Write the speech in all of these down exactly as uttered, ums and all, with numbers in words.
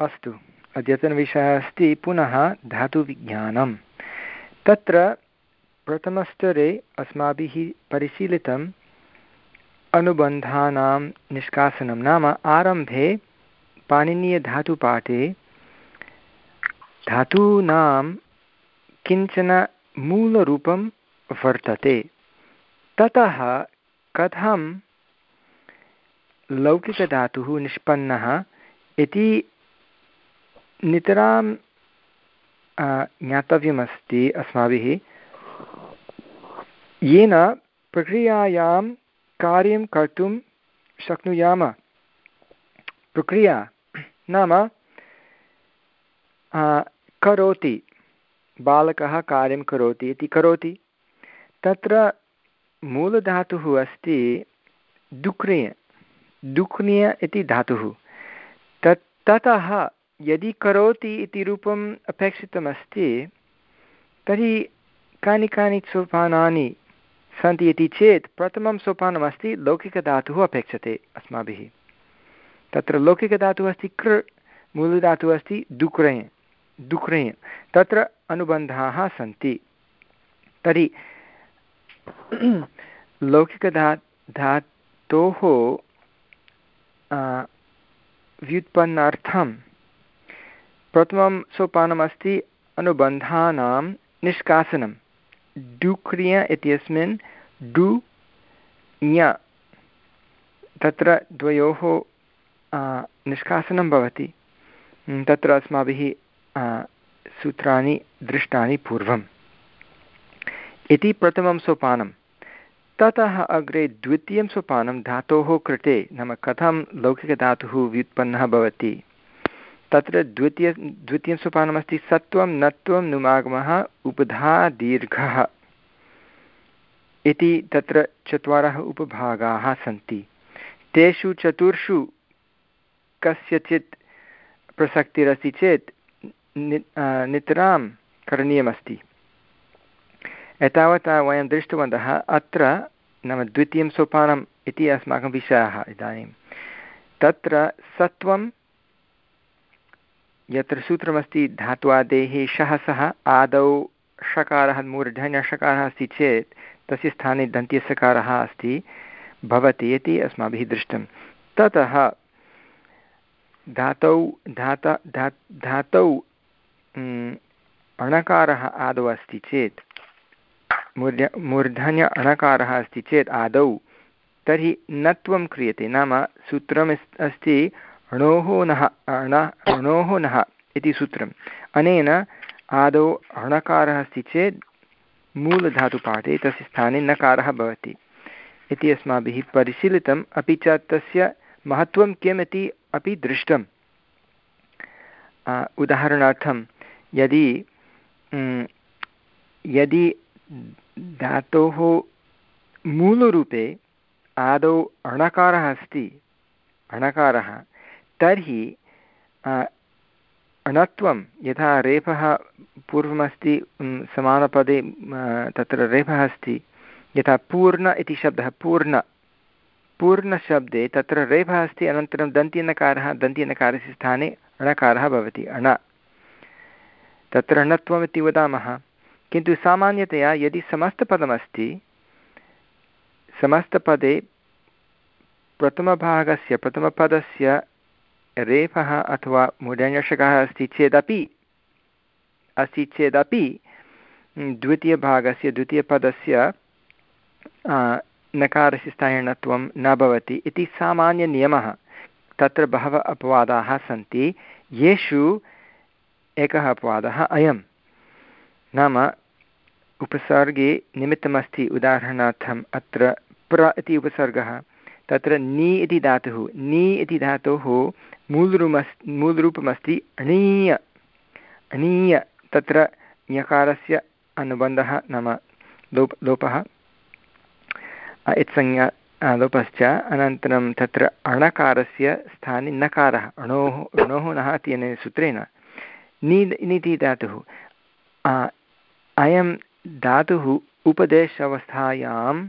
अस्तु, अद्यतनविषयः अस्ति पुनः धातुविज्ञानं। तत्र प्रथमस्तरे अस्माभिः परिशीलितम् अनुबन्धानां निष्कासनं, नाम आरम्भे पाणिनीयधातुपाठे धातूनां किञ्चन मूलरूपं वर्तते, ततः कथं लौकिकधातुः निष्पन्नः इति नितरां ज्ञातव्यमस्ति अस्माभिः, येन प्रक्रियायां कार्यं कर्तुं शक्नुयाम। प्रक्रिया नाम करोति, बालकः कार्यं करोति इति करोति, तत्र मूलधातुः अस्ति दुक्रिय दुक्निय इति धातुः। तत् ततः यदि करोति इति रूपम् अपेक्षितमस्ति तर्हि कानि कानि सोपानानि सन्ति इति चेत् प्रथमं सोपानमस्ति लौकिकधातुः अपेक्षते अस्माभिः। तत्र लौकिकधातुः अस्ति कृ, मूलधातुः अस्ति दुक्रेय दुक्रेय तत्र अनुबन्धाः सन्ति। तर्हि लौकिकधा धातोः व्युत्पन्नार्थं प्रथमं सोपानमस्ति अनुबन्धानां निष्कासनं। डुक्रिय इत्यस्मिन् डु ञ तत्र द्वयोः निष्कासनं भवति। तत्र अस्माभिः सूत्राणि दृष्टानि पूर्वम् इति प्रथमं सोपानं। ततः अग्रे द्वितीयं सोपानं धातोः कृते, नाम कथं लौकिकधातुः व्युत्पन्नः भवति। तत्र द्वितीय द्वितीयं सोपानमस्ति सत्वं नत्वं नुमागमः उपधा दीर्घः इति। तत्र चत्वारः उपभागाः सन्ति। तेषु चतुर्षु कस्यचित् प्रसक्तिरस्ति चेत् नि नितरां करणीयमस्ति। एतावता वयं दृष्टवन्तः। अत्र नाम द्वितीयं सोपानम् इति अस्माकं विषयः इदानीं। तत्र सत्वं, यत्र सूत्रमस्ति धात्वादेः शः सः आदौ षकारः मूर्धन्यषकारः अस्ति चेत् तस्य स्थाने दन्त्यसकारः अस्ति भवति इति अस्माभिः दृष्टं। ततः धातौ धाता धा धातौ अणकारः आदौ अस्ति चेत्, मूर्ध मूर्धन्य अणकारः अस्ति चेत् आदौ, तर्हि नत्वं क्रियते। नाम सूत्रम् अस्ति णोः नः अण णोः नः इति सूत्रम्। अनेन आदौ अणकारः अस्ति चेत् मूलधातुपाठे तस्य स्थाने नकारः भवति इति अस्माभिः परिशीलितम्। अपि च तस्य महत्त्वं किम् इति अपि दृष्टम्। उदाहरणार्थं यदि यदि धातोः मूलरूपे आदौ अणकारः अस्ति अणकारः, तर्हि अणत्वं, यथा रेफः पूर्वमस्ति समानपदे तत्र रेफः अस्ति, यथा पूर्ण इति शब्दः, पूर्ण पूर्णशब्दे तत्र रेफः अस्ति, अनन्तरं दन्त्यनकारः, दन्त्यनकारस्य स्थाने अणकारः भवति अण, तत्र अणत्वम् इति वदामः। किन्तु सामान्यतया यदि समस्तपदमस्ति, समस्तपदे प्रथमभागस्य प्रथमपदस्य रेफः अथवा मूर्धन्यषकारः अस्ति चेदपि अस्ति चेदपि द्वितीयभागस्य द्वितीयपदस्य नकारस्य स्थाने णत्वं न भवति इति सामान्यनियमः। तत्र बहवः अपवादाः सन्ति, येषु एकः अपवादः अयं, नाम उपसर्गे निमित्तमस्ति। उदाहरणार्थम् अत्र प्र इति उपसर्गः, तत्र नि इति धातुः, नि इति धातोः मूलरूपमस् मूलरूपमस्ति अणीय अणीय तत्र ञकारस्य अनुबन्धः नाम लोप लोपः इत्संज्ञा लोपश्च, अनन्तरं तत्र अणकारस्य स्थाने नकारः, अणोः अणोः नः इत्यनेन सूत्रेण नि निति धातुः। अयं धातुः उपदेश अवस्थायाम्,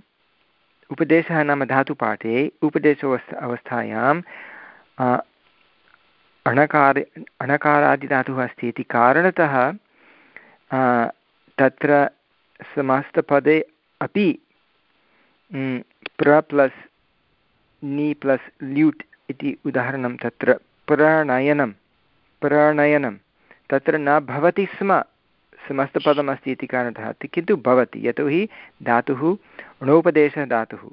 उपदेशः नाम धातुपाठे उपदेश अवस्थायां अणकार अणकारादिधातुः अस्ति इति कारणतः तत्र समस्तपदे अपि प्र प्लस् नि प्लस् ल्यूट् इति उदाहरणं तत्र प्रणयनं प्रणयनं तत्र न भवति स्म समस्तपदमस्ति इति कारणतः किन्तु भवति यतोहि धातुः णोपदेशः धातुः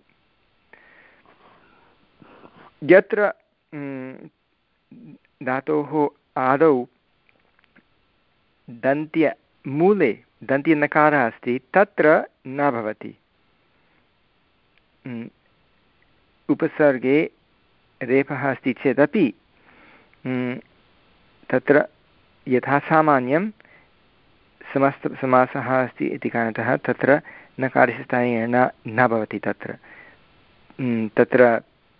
यत्र धातोः आदौ दन्त्यमूले दन्त्यनकारः अस्ति तत्र न भवति उपसर्गे रेफः अस्ति चेदपि तत्र यथा सामान्यं समस्त समासः अस्ति इति कारणतः तत्र नकारस्य स्थाने न न भवति तत्र तत्र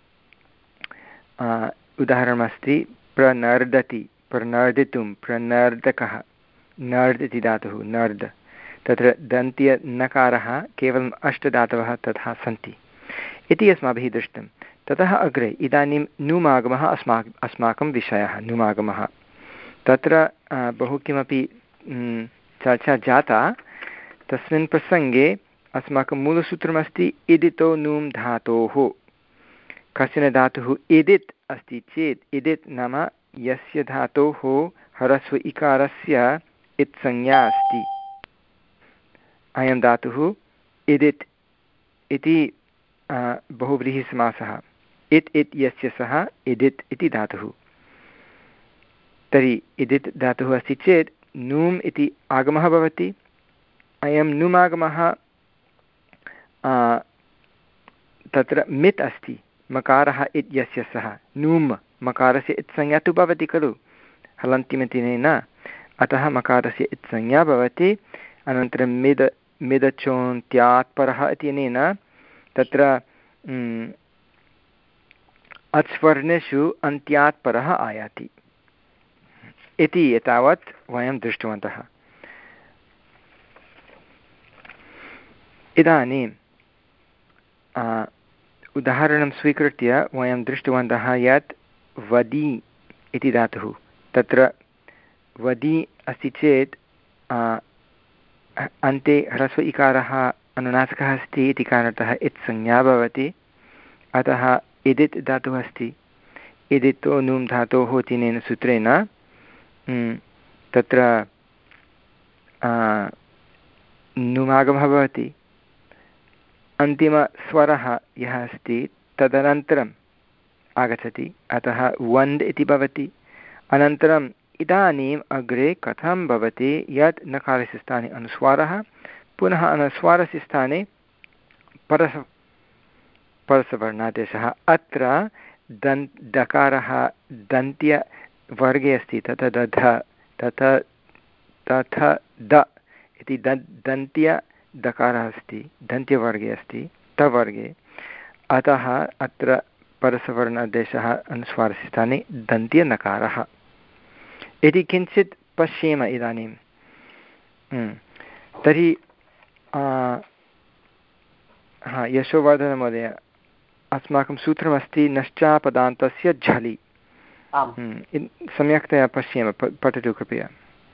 उदाहरणमस्ति प्रनर्दति प्रनर्दितुं प्रनर्दकः नर्द् इति धातुः नर्द् तत्र दन्त्यनकारः केवलम् अष्टधातवः तथा सन्ति इति अस्माभिः दृष्टं। ततः अग्रे इदानीं नुमागमः अस्मा अस्माकं विषयः नुमागमः तत्र बहु किमपि चर्चा जाता तस्मिन् प्रसङ्गे अस्माकं मूलसूत्रमस्ति इदितो नुं धातोः कश्चन धातुः इदित् अस्ति चेत् इदित् नाम यस्य धातोः ह्रस्व इकारस्य इत्संज्ञा अस्ति अयं धातुः इदित् इति बहुव्रीहिसमासः इत् इत् यस्य सः इदित् इति धातुः तर्हि इदित् धातुः अस्ति चेत् नूम् इति आगमः भवति अयं नुमागमः तत्र मित् अस्ति मकारः इत्यस्य सः नूम् मकारस्य इत्संज्ञा तु भवति खलु हलन्त्यमितिनेन अतः मकारस्य इत्संज्ञा भवति अनन्तरं मिद मिदचोन्त्यात् परः इत्यनेन तत्र अच्वर्णेषु अन्त्यात् परः आयाति इति एतावत् वयं दृष्टवन्तः। इदानीम् उदाहरणं स्वीकृत्य वयं दृष्टवन्तः यत् वदी इति धातुः तत्र वदी अस्ति चेत् अन्ते ह्रस्व इकारः अनुनासिकः अस्ति इति कारणतः इत्संज्ञा भवति अतः इदित् धातुः अस्ति इदितो नुं धातोः इत्यनेन सूत्रेण तत्र नुमागमः भवति अन्तिमस्वरः यः अस्ति तदनन्तरम् आगच्छति अतः वन्द् इति भवति अनन्तरम् इदानीम् अग्रे कथं भवति यत् नकारस्य स्थाने अनुस्वारः पुनः अनुस्वारस्य स्थाने परस परसवर्णादेशः अत्र दन् दकारः दन्त्यवर्गे अस्ति तथा दध तथा तथा द इति दन् दन्त्यदकारः अस्ति दन्त्यवर्गे अस्ति तवर्गे अतः अत्र परसवर्णादेशः अनुस्वारस्य स्थाने दन्त्यनकारः इति किञ्चित् पश्येम इदानीं तर्हि हा यशोवर्धनमहोदय अस्माकं सूत्रमस्ति नश्चापदान्तस्य झलि सम्यक्तया पश्येम पठतु कृपया।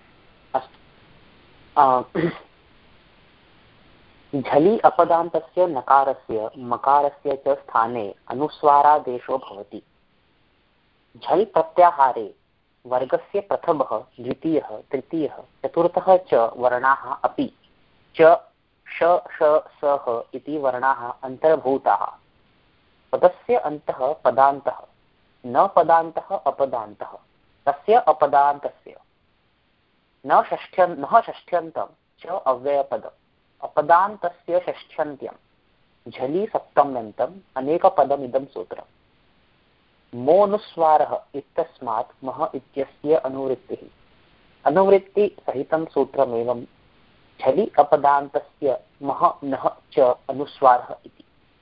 झलि अपदान्तस्य नकारस्य मकारस्य च स्थाने अनुस्वारादेशो भवति। झल् प्रत्याहारे वर्गस्य प्रथमः द्वितीयः तृतीयः चतुर्थः च वर्णाः अपि च श श सः इति वर्णाः अन्तर्भूताः। पदस्य अन्तः पदान्तः न पदान्तः अपदान्तः तस्य अपदान्तस्य न षष्ठ्यं न षष्ठ्यन्तं च अव्ययपद अपदान्तस्य षष्ठ्यन्त्यं झलि सप्तम्यन्तम् अनेकपदमिदं सूत्रम्। मोनुस्वारः इत्यस्मात् मह इत्यस्य अनुवृत्तिः अनुवृत्तिसहितं सूत्रमेवं झलि अपदान्तस्य मह नः च अनुस्वारः इति।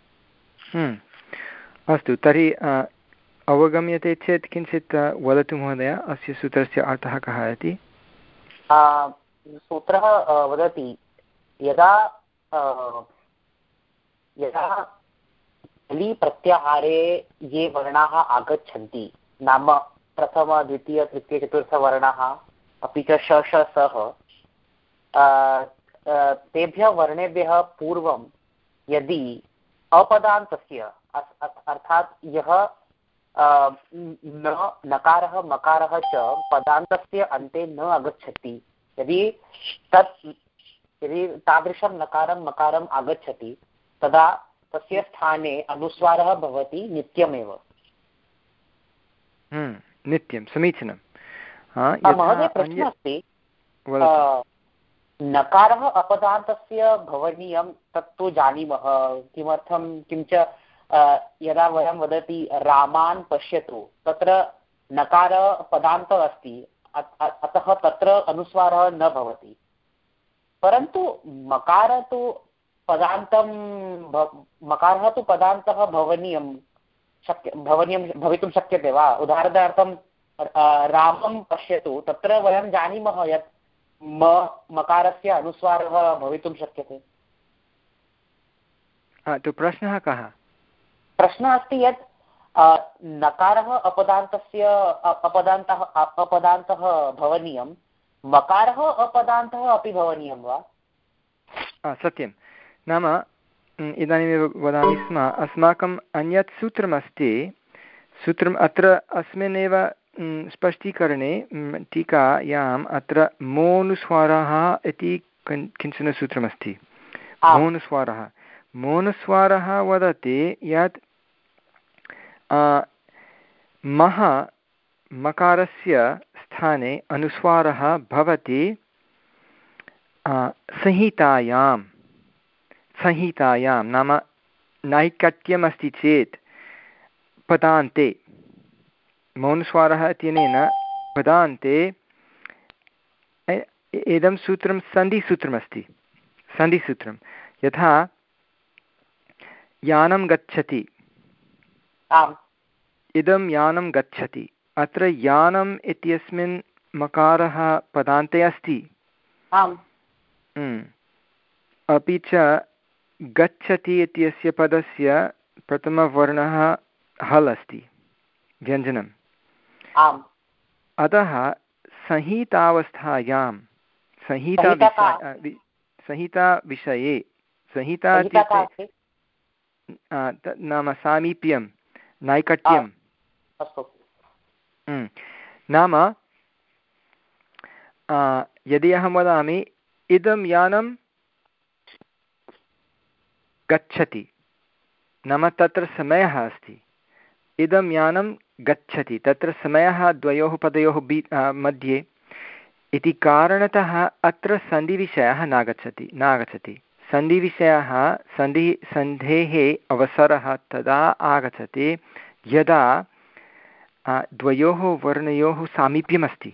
अस्तु तर्हि अवगम्यते चेत् किञ्चित् वदतु महोदय अस्य सूत्रस्य अर्थः कः इति। सूत्रः वदति यदा यदा झलि प्रत्याहारे ये वर्णाः आगच्छन्ति नाम प्रथम द्वितीय तृतीय चतुर्थवर्णाः अपि च श श सः तेभ्यः वर्णेभ्यः पूर्वं यदि अपदान्तस्य अर्थात् यः न नकारः मकारः च पदान्तस्य अन्ते न आगच्छति, यदि तत् यदि तादृशं नकारं मकारम् आगच्छति तदा तस्य स्थाने अनुस्वारः भवति नित्यमेव। नित्यं, समीचीनं। महोदय प्रश्नः अस्ति, नकारः अपदान्तस्य भवनीयं तत्तु जानीमः, किमर्थं किञ्च यदा वयं वदति रामान् पश्यतु तत्र नकारः पदान्तः अस्ति, अतः तत्र अनुस्वारः न भवति, परन्तु मकारः तु पदान्तं मकारः तु पदान्तः भवनीयं शक्य भवनीयं भवितुं शक्यते वा? उदाहरणार्थं रामं पश्यतु तत्र वयं जानीमः यत् म मकारस्य अनुस्वारः भवितुं शक्यते। तो प्रश्नः कः? प्रश्नः अस्ति यत् नकारः अपदान्तस्य अपदान्तः अपदान्तः भवनीयं, मकारः अपदान्तः अपि भवनीयं वा? सत्यं, नाम इदानीमेव वदामि स्म, अस्माकम् अन्यत् सूत्रमस्ति, सूत्रम् अत्र अस्मिन्नेव स्पष्टीकरणे टीकायाम् अत्र मोनुस्वारः इति किञ्चन सूत्रमस्ति। मोनुस्वारः मोनुस्वारः वदति यत् मः मकारस्य स्थाने अनुस्वारः भवति संहितायां संहितायां नाम नैकट्यमस्ति चेत् पदान्ते, मौनस्वारः इत्यनेन पदान्ते इदं सूत्रं सन्धिसूत्रमस्ति। सन्धिसूत्रं यथा यानं गच्छति, इदं यानं गच्छति, अत्र यानम् इत्यस्मिन् मकारः पदान्ते अस्ति, अपि च गच्छति इत्यस्य पदस्य प्रथमवर्णः हल् अस्ति, व्यञ्जनम्। अतः संहितावस्थायां संहिताविषये संहिताविषये संहिता इत्युक्ते नाम सामीप्यं, नैकट्यं, नाम यदि अहं वदामि इदं यानं गच्छति, नाम तत्र समयः अस्ति, इदं यानं गच्छति, तत्र समयः द्वयोः पदयोः बी मध्ये इति कारणतः अत्र सन्धिविषयः नागच्छति नागच्छति सन्धिविषयः सन्धि सन्धेः अवसरः तदा आगच्छति यदा द्वयोः वर्णयोः सामीप्यमस्ति।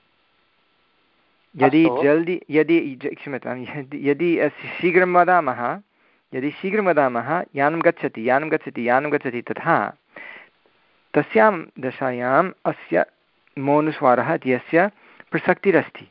यदि जल्दि यदि क्षम्यतां यदि शीघ्रं वदामः यदि शीघ्रं वदामः यानं गच्छति यानं गच्छति यानं गच्छति तथा तस्यां दशायाम् अस्य मौनुस्वारः इत्यस्य प्रसक्तिरस्ति।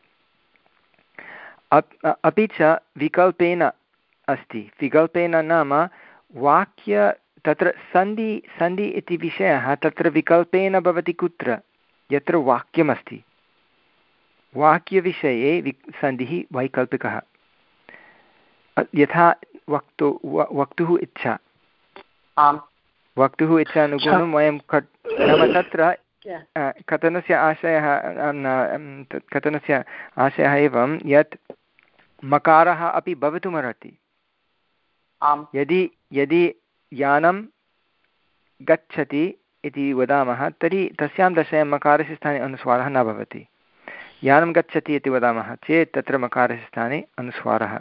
अपि च विकल्पेन अस्ति। विकल्पेन नाम वाक्य तत्र सन्धि सन्धि इति विषयः तत्र विकल्पेन भवति कुत्र? यत्र वाक्यमस्ति, वाक्यविषये वि सन्धिः वैकल्पिकः। यथा वक्तु वक्तुः इच्छा, वक्तुः इच्छानुगुणं वयं कट् नाम तत्र कथनस्य आशयः कथनस्य आशयः एवं यत् मकारः अपि भवितुमर्हति। यदि यदि यानं गच्छति इति वदामः तर्हि तस्यां दशायां मकारस्य स्थाने अनुस्वारः न भवति। यानं गच्छति इति वदामः चेत् तत्र मकारस्य स्थाने अनुस्वारः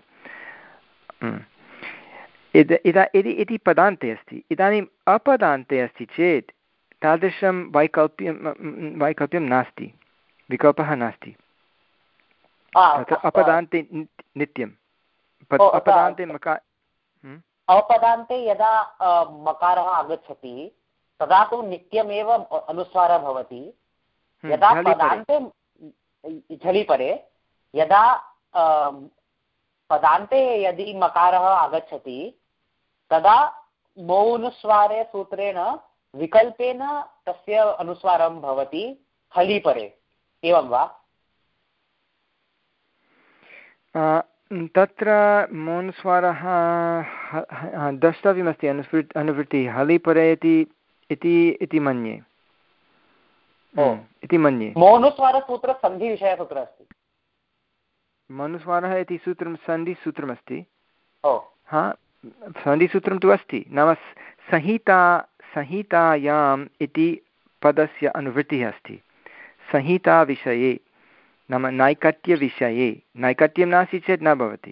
इदा इति इति पदान्ते अस्ति। इदानीम् अपदान्ते अस्ति चेत् तादृशं वैकल्प्यं वैकल्प्यं नास्ति, विकल्पः नास्ति। तत्र अपदान्ते नित्यम् अपदान्ते मकार अपदान्ते यदा मकारः आगच्छति तदा तु नित्यमेव अनुस्वारः भवति। यदा पदान्ते झलिपरे यदा पदान्ते यदि मकारः आगच्छति तदा मौनुस्वारे सूत्रेण विकल्पेन तस्य अनुस्वारं भवति हलि परे, एवं वा? तत्र मौनस्वरः द्रष्टव्यमस्ति अनुवृ अनुवृत्तिः हलि परे इति इति मन्ये इति मन्ये मौनुस्वारसूत्र सन्धिविषयसूत्रम् अस्ति। मनुस्वारः इति सूत्रं सन्धिसूत्रमस्ति। हा, सन्धिसूत्रं तु अस्ति, नाम संहिता संहितायाम् इति पदस्य अनुवृत्तिः अस्ति संहिताविषये, नाम नैकट्यविषये। नैकट्यं नास्ति चेत् न भवति।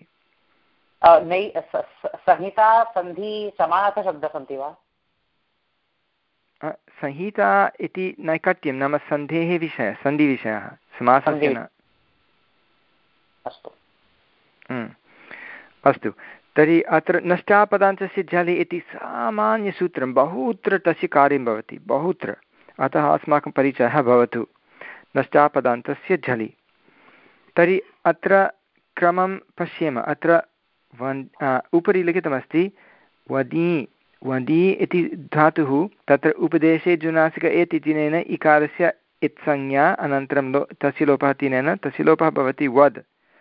संहिता सन्धि समानार्थशब्दः सन्ति वा? संहिता इति नैकट्यं नाम सन्धेः विषयः, सन्धिविषयः, समासस्य न। अस्तु अस्तु, तर्हि अत्र नष्टापदान्तस्य झलि इति सामान्यसूत्रं, बहुत्र तस्य कार्यं भवति, बहुत्र। अतः अस्माकं परिचयः भवतु नष्टापदान्तस्य झलि। तर्हि अत्र क्रमं पश्येम। अत्र वन् उपरि लिखितमस्ति वदी वदी इति धातुः, तत्र उपदेशे जुनासिक एत् इत्यनेन इकारस्य इत्संज्ञा, अनन्तरं लो तस्य लोपः तिनेन, तस्य लोपः भवति वद्।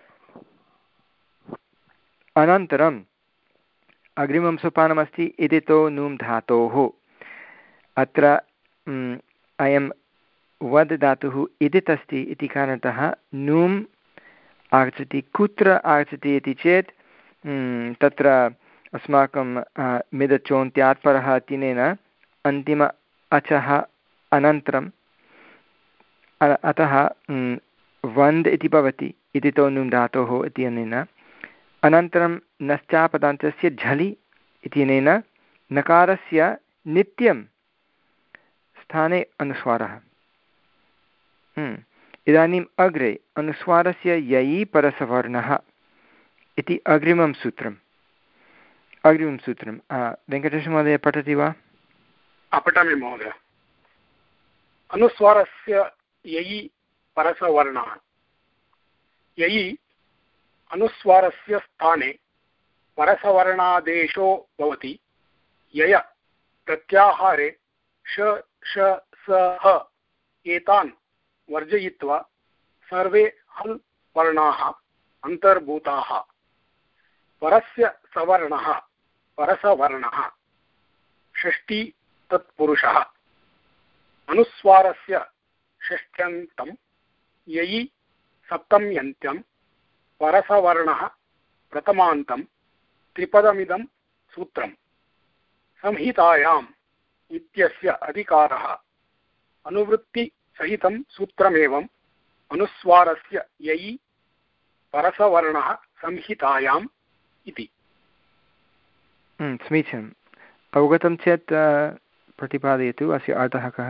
अनन्तरम् अग्रिमं सोपानमस्ति इदितो नुं धातोः। अत्र अयं वद् धातुः इदित् अस्ति इति कारणतः नुम् आगच्छति। कुत्र आगच्छति इति चेत् तत्र अस्माकं मिदचोन्त्यात् परः तिनेन अन्तिम अचः अनन्तरम् अतः वन्द् इति भवति इदितो नुं धातोः इत्यनेन। अनन्तरं नश्चापदान्तस्य झलि इत्यनेन नकारस्य नित्यं स्थाने अनुस्वारः। इदानीम् अग्रे अनुस्वारस्य ययि परसवर्णः इति अग्रिमं सूत्रम् अग्रिमं सूत्रं वेङ्कटेशमहोदय पठति वा? पठामि महोदय। अनुस्वारस्य ययि परसवर्णः। ययि अनुस्वारस्य स्थाने परसवर्णादेशो भवति। यय प्रत्याहारे श श स ह एतान् वर्जयित्वा सर्वे हल् वर्णाः अन्तर्भूताः। परस्य सवर्णः परसवर्णः षष्ठी तत्पुरुषः। अनुस्वारस्य षष्ट्यन्तं ययि सप्तम्यन्त्यं परसवर्णः प्रथमान्तं त्रिपदमिदं सूत्रम्। संहितायाम् इत्यस्य अधिकारः अनुवृत्तिसहितं सूत्रमेवम् अनुस्वारस्य ययि परसवर्णः संहितायाम् इति। समीचीनम्। अवगतं चेत् प्रतिपादयतु अस्य अर्थः कः?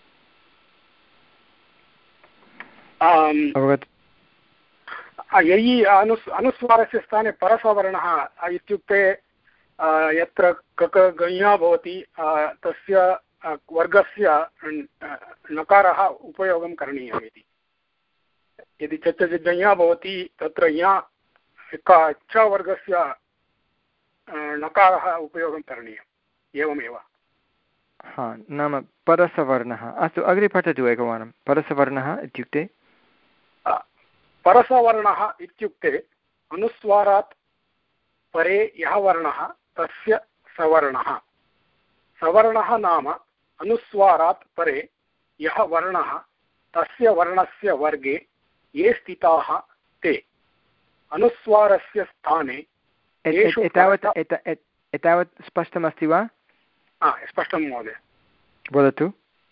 अवगत ययि अनुस् अनुस्वारस्य स्थाने परसवर्णः इत्युक्ते यत्र कक गञ्या भवति तस्य वर्गस्य नकारः उपयोगं करणीयम् इति। यदि चच गञ्या भवति तत्र या च वर्गस्य नकारः उपयोगं करणीयम्। एवमेव। हा, नाम परसवर्णः। अस्तु, अग्रे पठतु एकवारं। परसवर्णः इत्युक्ते परसवर्णः इत्युक्ते अनुस्वारात् परे यः वर्णः तस्य सवर्णः। सवर्णः नाम अनुस्वारात् परे यः वर्णः तस्य वर्णस्य वर्गे ये स्थिताः ते। अनुस्वारस्य स्थाने एतावत् एतावत् स्पष्टमस्ति वा? स्पष्टं महोदय। वदतु।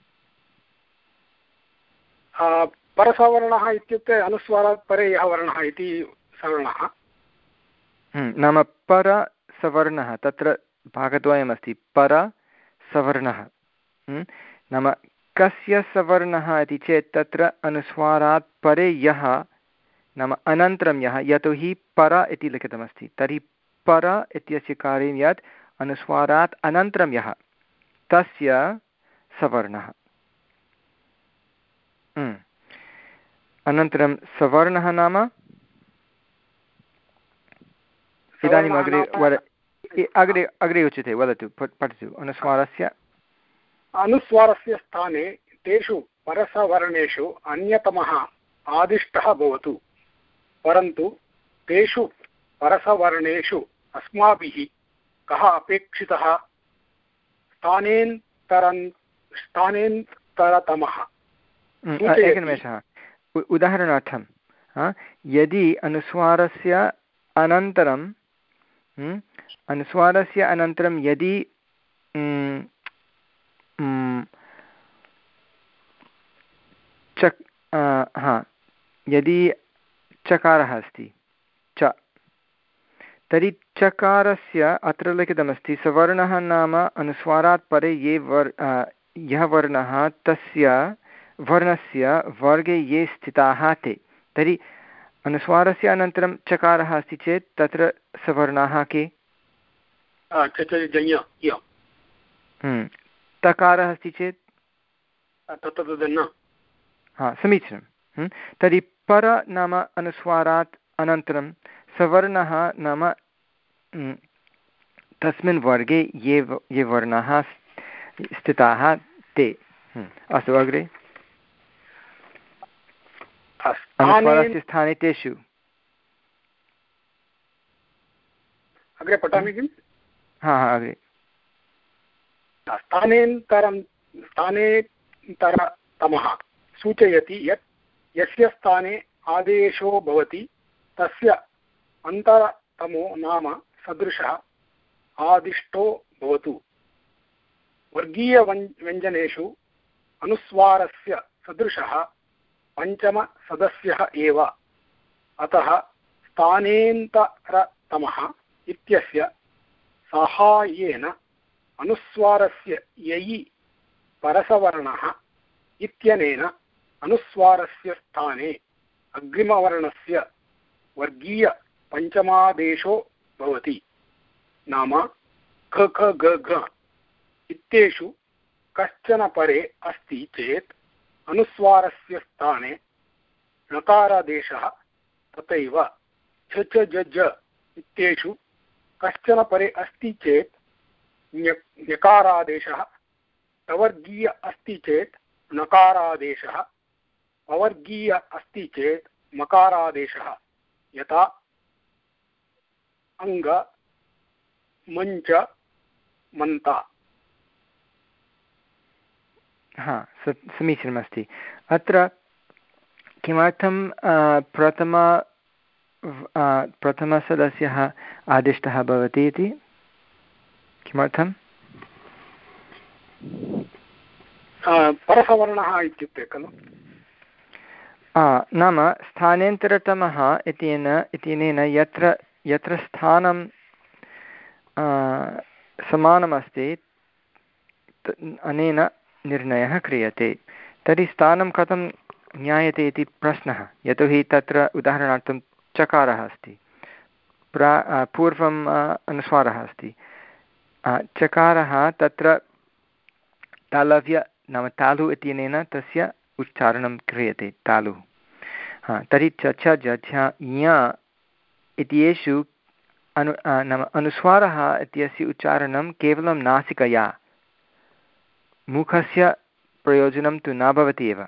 परसवर्णः इत्युक्ते अनुस्वारात् परे यः वर्णः इति सवर्णः। नाम परसवर्णः, तत्र भागद्वयमस्ति। परसवर्णः नाम कस्य सवर्णः इति चेत् तत्र अनुस्वारात् परे यः, नाम अनन्तरं यः, यतोहि पर इति लिखितमस्ति। तर्हि पर इत्यस्य कार्यं यत् अनुस्वारात् अनन्तरं यः तस्य सवर्णः। अनन्तरं सवर्णः नाम इदानीम् अग्रे वद अग्रे अग्रे उच्यते, वदतु, पठतु। अनुस्वारस्य अनुस्वारस्य स्थाने तेषु परसवर्णेषु अन्यतमः आदिष्टः भवतु, परन्तु तेषु परसवर्णेषु अस्माभिः कः अपेक्षितः स्थानेन्तरन् स्थानेन्तरतमः? एकनिमेषः, उदाहरणार्थं यदि अनुस्वारस्य अनन्तरं अनुस्वारस्य अनन्तरं यदि चक् हा यदि चकारः अस्ति च, तर्हि चकारस्य अत्र लिखितमस्ति सवर्णः नाम अनुस्वारात् परे ये वर् यः वर्णः तस्य वर्णस्य वर्गे ये स्थिताः ते। तर्हि अनुस्वारस्य अनन्तरं चकारः अस्ति चेत् तत्र सवर्णाः के? तकारः अस्ति चेत् हा समीचीनं। तर्हि पर नाम अनुस्वारात् अनन्तरं सवर्णः नाम तस्मिन् वर्गे ये ये वर्णाः स्थिताः ते। अस्तु, अग्रे। अनुस्वारस्य स्थाने तेषु। अग्रे पठामि किम्? हा हा अग्रे। स्थानेन्तरं स्थानेन्तरतमः सूचयति यत् यस्य स्थाने आदेशो भवति तस्य अन्तरतमो नाम सदृशः आदिष्टो भवतु। वर्गीयव्यञ्जनेषु अनुस्वारस्य सदृशः पञ्चमसदस्यः एव, अतः स्थानेन्तरतमः इत्यस्य साहाय्येन अनुस्वारस्य ययि परसवर्णः इत्यनेन अनुस्वारस्य स्थाने अग्रिमवर्णस्य वर्गीयपञ्चमादेशो भवति। नाम ख ख ग घ इत्येषु कश्चन परे अस्ति चेत् अनुस्वारस्य स्थाने णकारादेशः, तथैव छ च ज ज इत्येषु कश्चन परे अस्ति चेत् ञकारादेशः, टवर्गीय अस्ति चेत् णकारादेशः, अवर्गीय अस्ति चेत् मकारादेशः। यथा अंग, मंच, मन्ता। हा समीचीनमस्ति। अत्र किमर्थं प्रथम प्रथमसदस्यः आदिष्टः भवति इति? किमर्थं? परसवर्णः इत्युक्ते खलु? नाम स्थानेन्तरतमः इत्यनेन इत्यनेन यत्र यत्र स्थानं समानमस्ति अनेन निर्णयः क्रियते। तर्हि स्थानं कथं ज्ञायते इति प्रश्नः, यतोहि तत्र उदाहरणार्थं चकारः अस्ति, प्रा पूर्वम् अनुस्वारः अस्ति, चकारः तत्र तालव्य नाम तालु इत्यनेन तस्य उच्चारणं क्रियते, तालुः। हा तर्हि च छ ज झ ञ इत्येषु अनु नाम अनुस्वारः इत्यस्य उच्चारणं केवलं नासिकया, मुखस्य प्रयोजनं तु न भवति एव।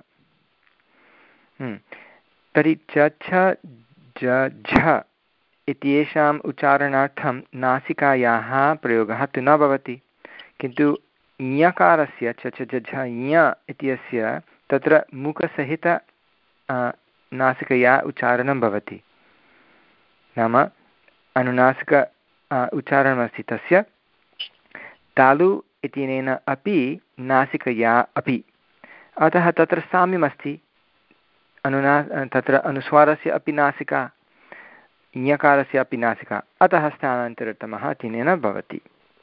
तर्हि च छ ज झ इत्येषाम् उच्चारणार्थं नासिकायाः प्रयोगः तु न भवति, किन्तु ञकारस्य च च ज झ ञ इत्यस्य तत्र मुखसहित नासिकया उच्चारणं भवति, नाम अनुनासिक उच्चारणमस्ति तस्य। तालु इत्यनेन अपि नासिकया अपि, अतः तत्र साम्यमस्ति। अनुना तत्र अनुस्वारस्य अपि नासिका, ञकारस्य अपि नासिका, अतः स्थानान्तरतमः इत्यनेन भवति।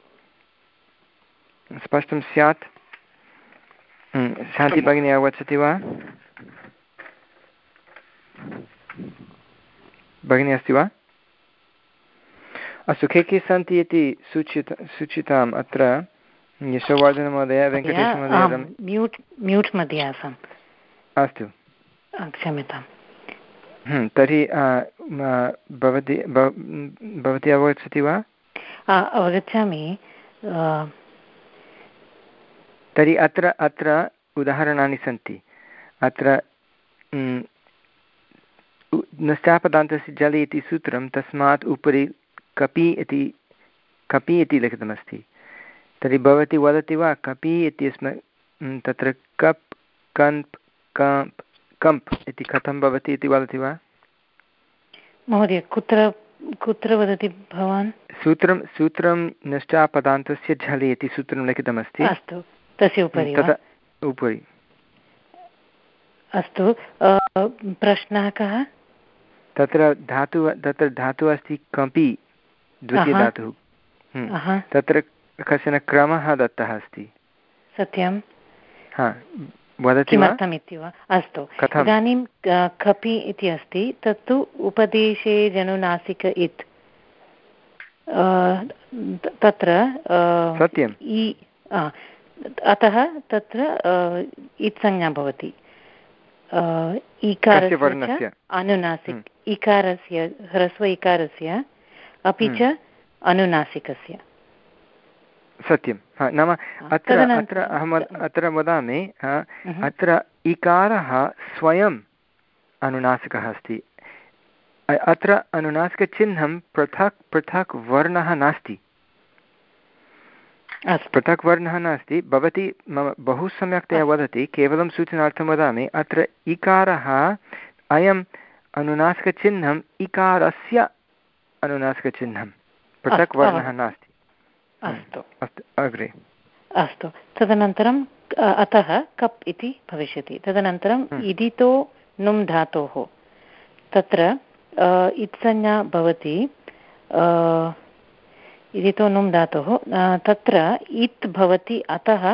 स्पष्टं स्यात्? शान्ति भगिनी अवगच्छति वा? भगिनी अस्ति वा? अस्तु, के के सन्ति इति सूचित सूचिताम् अत्र यशोवर्धनमहोदय, वेङ्कटेशमहोदय। म्यूट् म्यूट् मध्ये आसम्। अस्तु, क्षम्यताम्। तर्हि भवती भवती अवगच्छति वा? अवगच्छामि। तर्हि अत्र अत्र उदाहरणानि सन्ति। अत्र नष्टापदान्तस्य जलि इति सूत्रं तस्मात् उपरि कपि इति कपि इति लिखितमस्ति। तर्हि भवती वदति वा कपि इत्यस्मिन् तत्र कप् कम्प् कम्प् कम्प् इति कथं भवति इति वदति वा? महोदय कुत्र कुत्र वदति भवान्? सूत्रं सूत्रं नष्टापदान्तस्य झलि इति सूत्रं लिखितमस्ति। अस्तु, तस्य उपरि तथा उपरि। अस्तु, प्रश्नः कः? तत्र धातुः तत्र धातुः अस्ति कपि, द्वितीयधातुः। तत्र कश्चन क्रमः दत्तः अस्ति। सत्यं? हा, वदति किमर्थम् इति वा? अस्तु, इदानीं कपि इति अस्ति, तत्तु उपदेशे जनुनासिक इत्, तत्र सत्यम्, अतः तत्र इत्संज्ञा भवति इकारस्य अनुनासिक इकारस्य ह्रस्व इकारस्य अपि च अनुनासिकस्य। सत्यं, नाम अत्र अत्र अहम् अत्र वदामि, अत्र इकारः स्वयम् अनुनासिकः अस्ति। अत्र अनुनासिकचिह्नं पृथक् पृथक् वर्णः नास्ति, पृथक् वर्णः नास्ति। भवती मम बहु सम्यक्तया वदति, केवलं सूचनार्थं वदामि, अत्र इकारः अयम् अनुनासिकचिह्नम् इकारस्य अनुनासिकचिह्नं, पृथक् वर्णः नास्ति। अस्तु अस्तु, अग्रे। अस्तु, तदनन्तरं अतः कप् इति भविष्यति। तदनन्तरम् इदितो नुम् धातोः, तत्र इत्संज्ञा भवति। इदितो नुम् धातोः, तत्र इत् भवति, अतः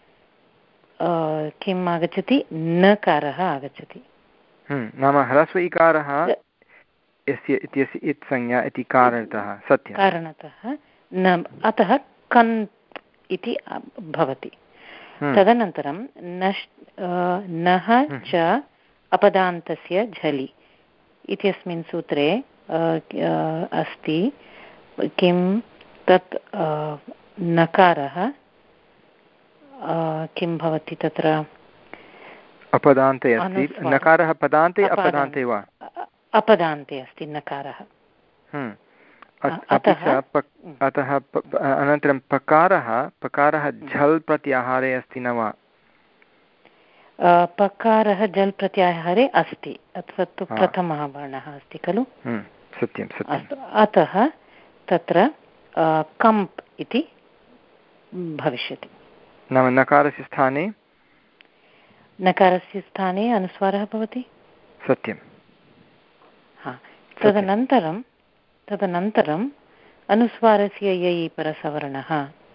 किम् आगच्छति? नकारः आगच्छति। नाम ह्रस्व इकारः यस्य इत्यस्य इत्संज्ञा इति कारणतः, सत्यं कारणतः न, अतः कन्प् इति भवति। तदनन्तरं नश् नः च अपदान्तस्य झलि इत्यस्मिन् सूत्रे अस्ति किं तत् नकारः किं भवति तत्र? अपदान्ते अस्ति नकारः, पदान्ते अपदान्ते वा? अपदान्ते अस्ति नकारः। अपि च अतः अनन्तरं पकारः पकारः झल् प्रत्याहारे अस्ति न वा? पकारः झल् प्रत्याहारे अस्ति, अथवा तु प्रथमः वर्णः अस्ति खलु? सत्यं सत्यम्। अस्तु, अतः तत्र कम्प् इति भविष्यति। नाम नकारस्य स्थाने नकारस्य स्थाने अनुस्वारः भवति। सत्यं। हा, तदनन्तरं तदनन्तरम् अनुस्वारस्य यै परसवर्णः,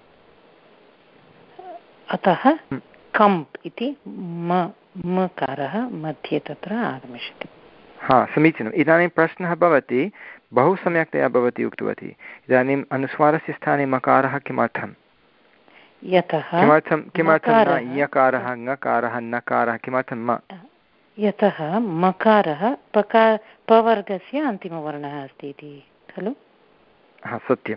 अतः कम्प् इति म मकारः मध्ये तत्र आगमिष्यति। हा, समीचीनम्। इदानीं प्रश्नः भवति, बहु सम्यक्तया भवती उक्तवती। इदानीम् अनुस्वारस्य स्थाने मकारः किमर्थं? यतः किमर्थं किमर्थं न यकारः ङकारः नकारः, किमर्थं म? यतः मकारः पकार पवर्गस्य अन्तिमवर्णः अस्ति इति खलु? हा, सत्यं।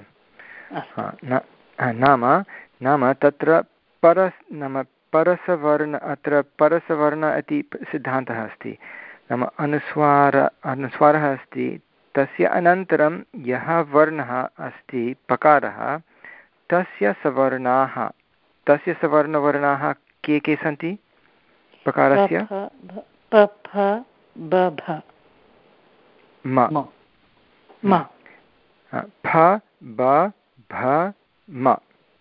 नाम नाम तत्र परस् नाम परसवर्ण, अत्र परसवर्ण इति सिद्धान्तः अस्ति। नाम अनुस्वार अनुस्वारः अस्ति, तस्य अनन्तरं यः वर्णः अस्ति पकारः, तस्य सवर्णाः तस्य सवर्णवर्णाः के के सन्ति पकारस्य? प फ ब भ म म फ ब भ म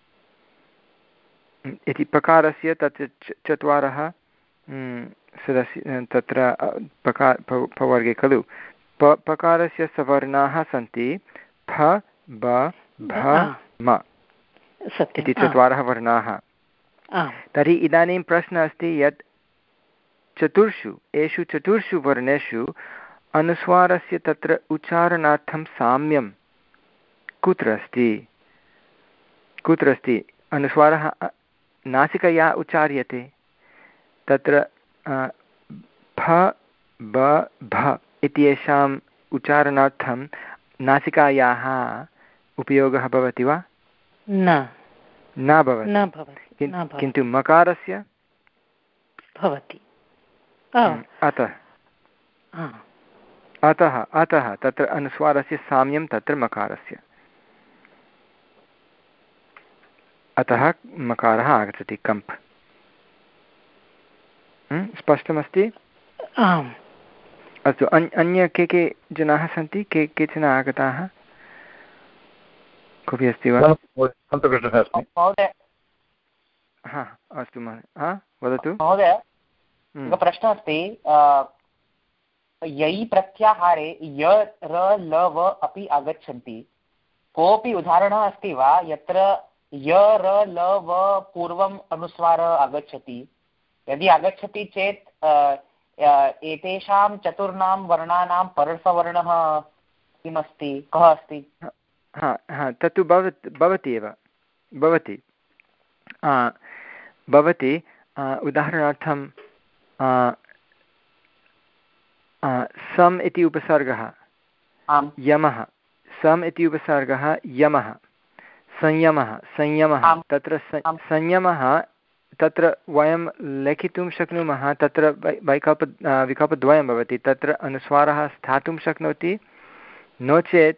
इति पकारस्य तत्र चत्वारः सदस्य तत्र पकार पवर्गे खलु। प पकारस्य सवर्णाः सन्ति फ ब भ म इति चत्वारः वर्णाः। तर्हि इदानीं प्रश्नः अस्ति यत् चतुर्षु एषु चतुर्षु वर्णेषु अनुस्वारस्य तत्र उच्चारणार्थं साम्यं कुत्र अस्ति? कुत्र अस्ति? अनुस्वारः नासिकया उच्चार्यते, तत्र फ ब भ इत्येषाम् उच्चारणार्थं नासिकायाः उपयोगः भवति वा? न न भवति। किन्तु मकारस्य भवति। अतः अतः अतः तत्र अनुस्वारस्य साम्यं तत्र मकारस्य, अतः मकारः आगच्छति कम्प्। स्पष्टमस्ति? आम्। अस्तु, अन्य के के जनाः सन्ति, के केचन आगताः? कोऽपि अस्ति वा? हा अस्तु महोदय, हा वदतु महोदय। एकः प्रश्नः अस्ति, यै प्रत्याहारे य र ल व अपि आगच्छन्ति, कोऽपि उदाहरणः अस्ति वा यत्र य र ल व पूर्वम् अनुस्वारः आगच्छति? यदि आगच्छति चेत् एतेषां चतुर्णां वर्णानां परसवर्णः किमस्ति, कः अस्ति? हा हा तत्तु भवति भवति एव भवति भवति उदाहरणार्थं सम् इति उपसर्गः यमः, सम् इति उपसर्गः यमः, संयमः संयमः तत्र संयमः तत्र वयं लिखितुं शक्नुमः, तत्र वैकल्प विकल्पद्वयं भवति, तत्र अनुस्वारः स्थातुं शक्नोति, नो चेत्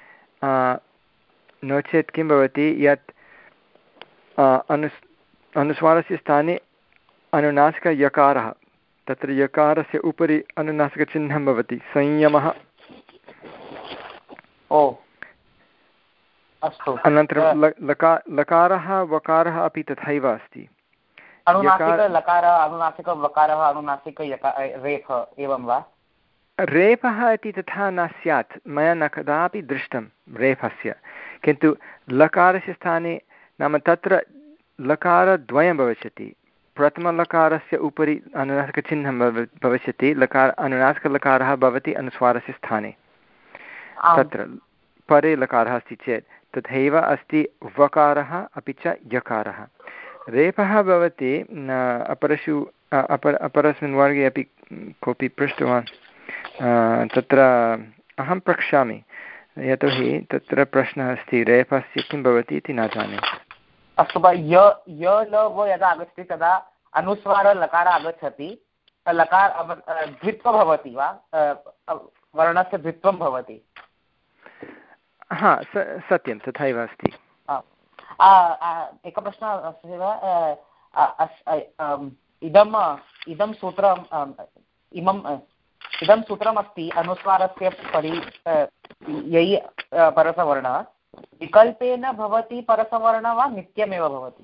नो चेत् किं भवति यत् अनुस् अनुस्वारस्य स्थाने अनुनासिकयकारः, तत्र यकारस्य उपरि अनुनासिकचिह्नं भवति, संयमः। ओ अस्तु। अनन्तरं लका लकारः वकारः अपि तथैव अस्ति, अनुनासिकलकारः अनुनासिकवकारः अनुनासिकयकार रेफ एवं वा? रेफः इति तथा न स्यात्, मया न कदापि दृष्टं रेफस्य, किन्तु लकारस्य स्थाने नाम तत्र लकारद्वयं भविष्यति, प्रथमलकारस्य उपरि अनुनासिकचिह्नं भविष्यति, लकार अनुनासिकलकारः भवति अनुस्वारस्य स्थाने, तत्र परे लकारः अस्ति चेत् तथैव अस्ति वकारः अपि च यकारः। रेफः भवति अपरषु अपर अपरस्मिन् वर्गे अपि कोऽपि पृष्टवान्, तत्र अहं प्रक्ष्यामि, यतोहि तत्र प्रश्नः अस्ति रेफस्य किं भवति इति न जाने। अस्तु, य य ल व यदा आगच्छति तदा अनुस्वार लकार आगच्छति, लकार द्वित्वं भवति वा, वर्णस्य द्वित्वं भवति? हा सत्यं तथैव अस्ति। एकः प्रश्नः अस्ति वा, इदम् इदं सूत्रम् इमम् इदं सूत्रमस्ति अनुस्वारस्य परि यै परसवर्णः विकल्पेन भवति परसवर्णः वा नित्यमेव भवति?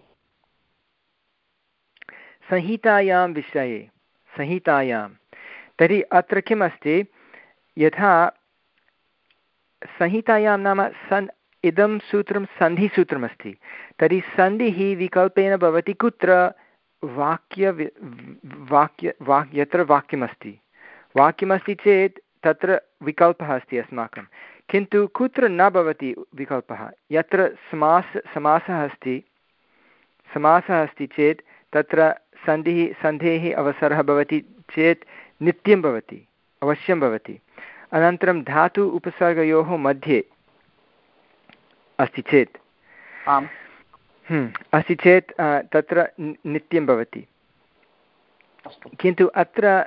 संहितायां विषये संहितायां तर्हि अत्र किम् अस्ति, यथा संहितायां नाम सन् इदं सूत्रं सन्धिसूत्रमस्ति, तर्हि सन्धिः विकल्पेन भवति कुत्र? वाक्य वाक्य वाक् यत्र वाक्यमस्ति वाक्यमस्ति चेत् तत्र विकल्पः अस्ति अस्माकं, किन्तु कुत्र न भवति विकल्पः? यत्र समास समासः अस्ति समासः अस्ति चेत् तत्र सन्धिः सन्धेः अवसरः भवति चेत् नित्यं भवति, अवश्यं भवति। अनन्तरं धातु उपसर्गयोः मध्ये अस्ति चेत् आम् अस्ति चेत् तत्र नित्यं भवति, किन्तु अत्र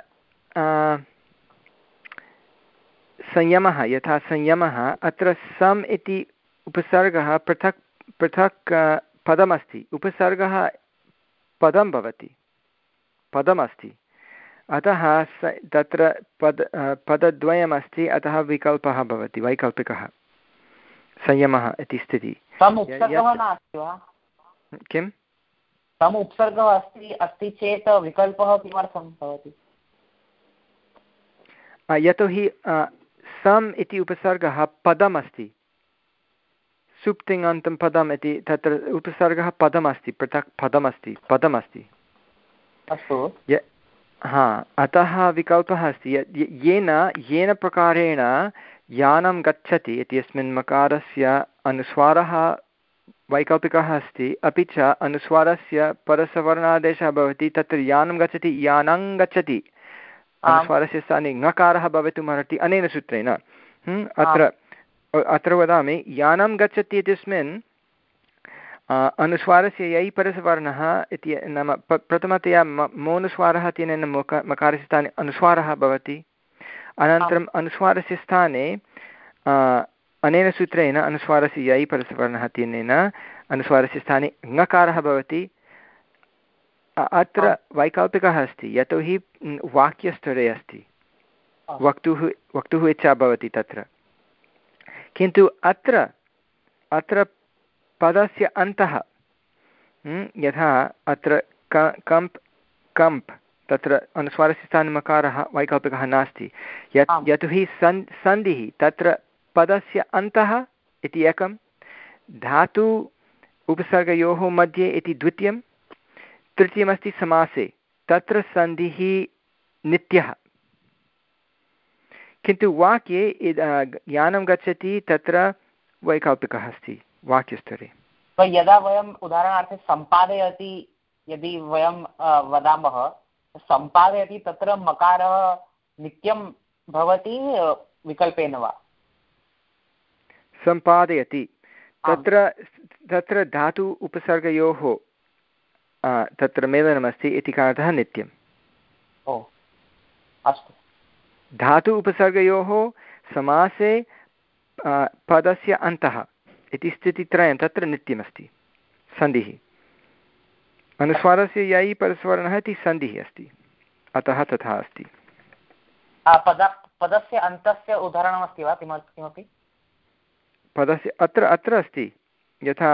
संयमः, यथा संयमः, अत्र सम् इति उपसर्गः पृथक् पृथक् पदमस्ति, उपसर्गः पदं भवति, पदमस्ति, अतः स तत्र पद पदद्वयमस्ति, अतः विकल्पः भवति, वैकल्पिकः संयमः इति स्थितिः। किं सम् उपसर्गः अस्ति अस्ति चेत् विकल्पः किमर्थं भवति? यतोहि सम् इति उपसर्गः पदमस्ति, सुप्तिङन्तं पदम् इति, तत्र उपसर्गः पदमस्ति, पृथक् पदमस्ति, पदमस्ति। अस्तु, हा, अतः विकल्पः अस्ति, येन येन प्रकारेण यानं गच्छति इत्यस्मिन् मकारस्य अनुस्वारः वैकल्पिकः अस्ति, अपि च अनुस्वारस्य परसवर्णादेशः भवति, तत्र यानं गच्छति, यानं गच्छति, अनुस्वारस्य स्थाने ङकारः भवितुमर्हति अनेन सूत्रेण। अत्र अत्र वदामि, यानं गच्छति इत्यस्मिन् अनुस्वारस्य यै परसवर्णः इति नाम प प्रथमतया मोनुस्वारः इत्यनेन मोक मकारस्य स्थाने अनुस्वारः भवति। अनन्तरम् अनुस्वारस्य स्थाने अनेन सूत्रेण अनुस्वारस्य यै परसवर्णः इत्यनेन अनुस्वारस्य स्थाने ङकारः भवति। अत्र वैकल्पिकः अस्ति, यतोहि वाक्यस्तरे अस्ति, वक्तुः वक्तुः इच्छा भवति तत्र। किन्तु अत्र अत्र पदस्य अन्तः यथा अत्र कम्प् कम्प् तत्र अनुस्वारस्य स्थाने मकारः वैकल्पिकः नास्ति, यत् यतोहि सन् सन्धिः तत्र पदस्य अन्तः इति एकं, धातु उपसर्गयोः मध्ये इति द्वितीयं, तृतीयमस्ति समासे, तत्र सन्धिः नित्यः। किन्तु वाक्ये ज्ञानं गच्छति तत्र वैकल्पिकः अस्ति वाक्यस्तरे। यदा वयम् उदाहरणार्थं सम्पादयति यदि वयं वदामः सम्पादयति, तत्र मकारः नित्यं भवति विकल्पेन वा? सम्पादयति तत्र तत्र धातु उपसर्गयोः तत्र मेलनमस्ति इति कारणतः नित्यम्। ओ अस्तु। धातु उपसर्गयोः समासे पदस्य अन्तः इति स्थितित्रयं तत्र नित्यमस्ति, सन्धिः। अनुस्वारस्य यै परस्वरः इति सन्धिः अस्ति, अतः तथा अस्ति। पद पदस्य अन्तस्य उदाहरणमस्ति वा किमपि? पदस्य अत्र अत्र अस्ति, यथा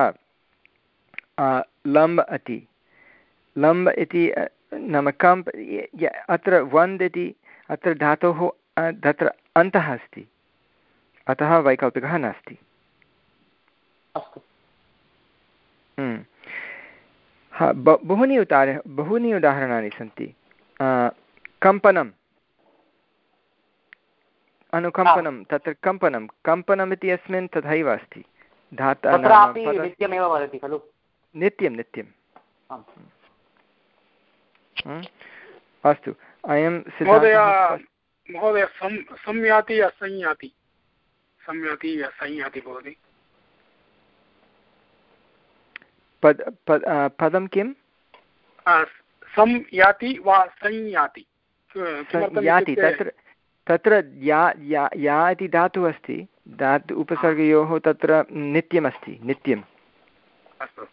लम्ब इति लम्ब इति नाम कम्प्, अत्र वन्द् इति अत्र धातोः तत्र अन्तः अस्ति, अतः वैकल्पिकः नास्ति। हा, बहूनि उदाह बहूनि उदाहरणानि सन्ति। कम्पनम्, अनुकम्पनं, तत्र कम्पनं कम्पनम् इति अस्मिन् तथैव अस्ति, धाता नित्यमेव वदति खलु? नित्यं नित्यं अस्तु। अयं महोदय संयाति असंयाति संयाति असंयाति भवति। पद पद पदं किं? संयाति वा संयाति याति, तत्र तत्र या या या इति धातुः अस्ति, धातु उपसर्गयोः तत्र नित्यमस्ति, नित्यम्। अस्तु।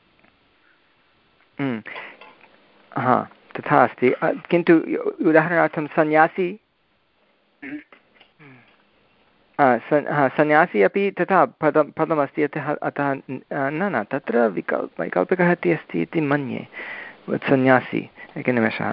हा, तथा अस्ति। किन्तु उदाहरणार्थं सन्यासी, हा सन्यासी अपि तथा पदं पदमस्ति, अतः अतः न न तत्र विकल्प वैकल्पिकः इति अस्ति इति मन्ये। सन्यासी, एकनिमेषः,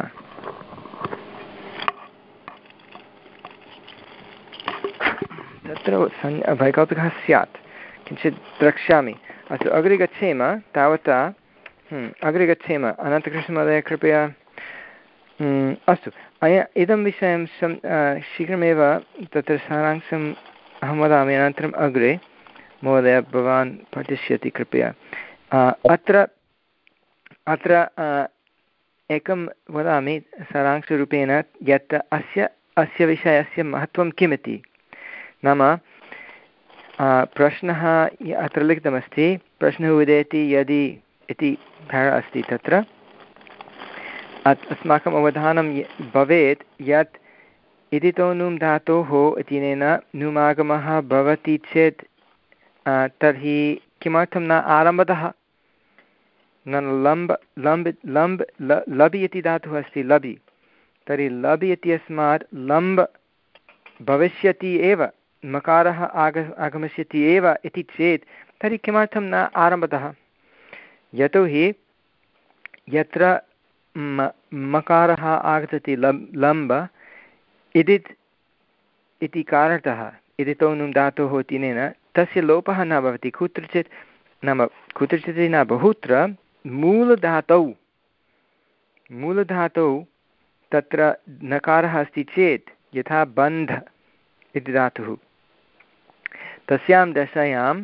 तत्र सन् वैकल्पिकः स्यात्, किञ्चित् द्रक्ष्यामि। अस्तु, अग्रे गच्छेम। तावता अग्रे गच्छेम। अनन्तकृष्णमहोदय कृपया। अस्तु, अय इदं विषयं शीघ्रमेव तत्र सारांशम् अहं वदामि, अनन्तरम् अग्रे महोदय भवान् पठिष्यति कृपया। अत्र अत्र एकं वदामि सारांशरूपेण, यत् अस्य अस्य विषयस्य महत्त्वं किमिति। नाम प्रश्नः अत्र लिखितमस्ति, प्रश्नः उदेति यदि इति भागः अस्ति, तत्र अस्माकम् अवधानं भवेत् यत् इदितो नुम् धातोः इत्यनेन नुमागमः भवति चेत् तर्हि किमर्थं न आरम्भतः? न लम्ब लम्ब लम्ब लबि इति धातुः अस्ति, लबि, तर्हि लबि इत्यस्मात् लम्ब भविष्यति एव, मकारः आग आगमिष्यति एव इति चेत् तर्हि किमर्थं न आरम्भतः? यतोहि यत्र म मकारः आगच्छति लम् लम्ब इदित् इति कारणतः, इदितो नुम् धातोः इत्यनेन तस्य लोपः न भवति कुत्रचित्, नाम कुत्रचित् न बहुत्र। मूलधातौ मूलधातौ तत्र नकारः अस्ति चेत्, यथा बन्ध इति धातुः, तस्यां दशायां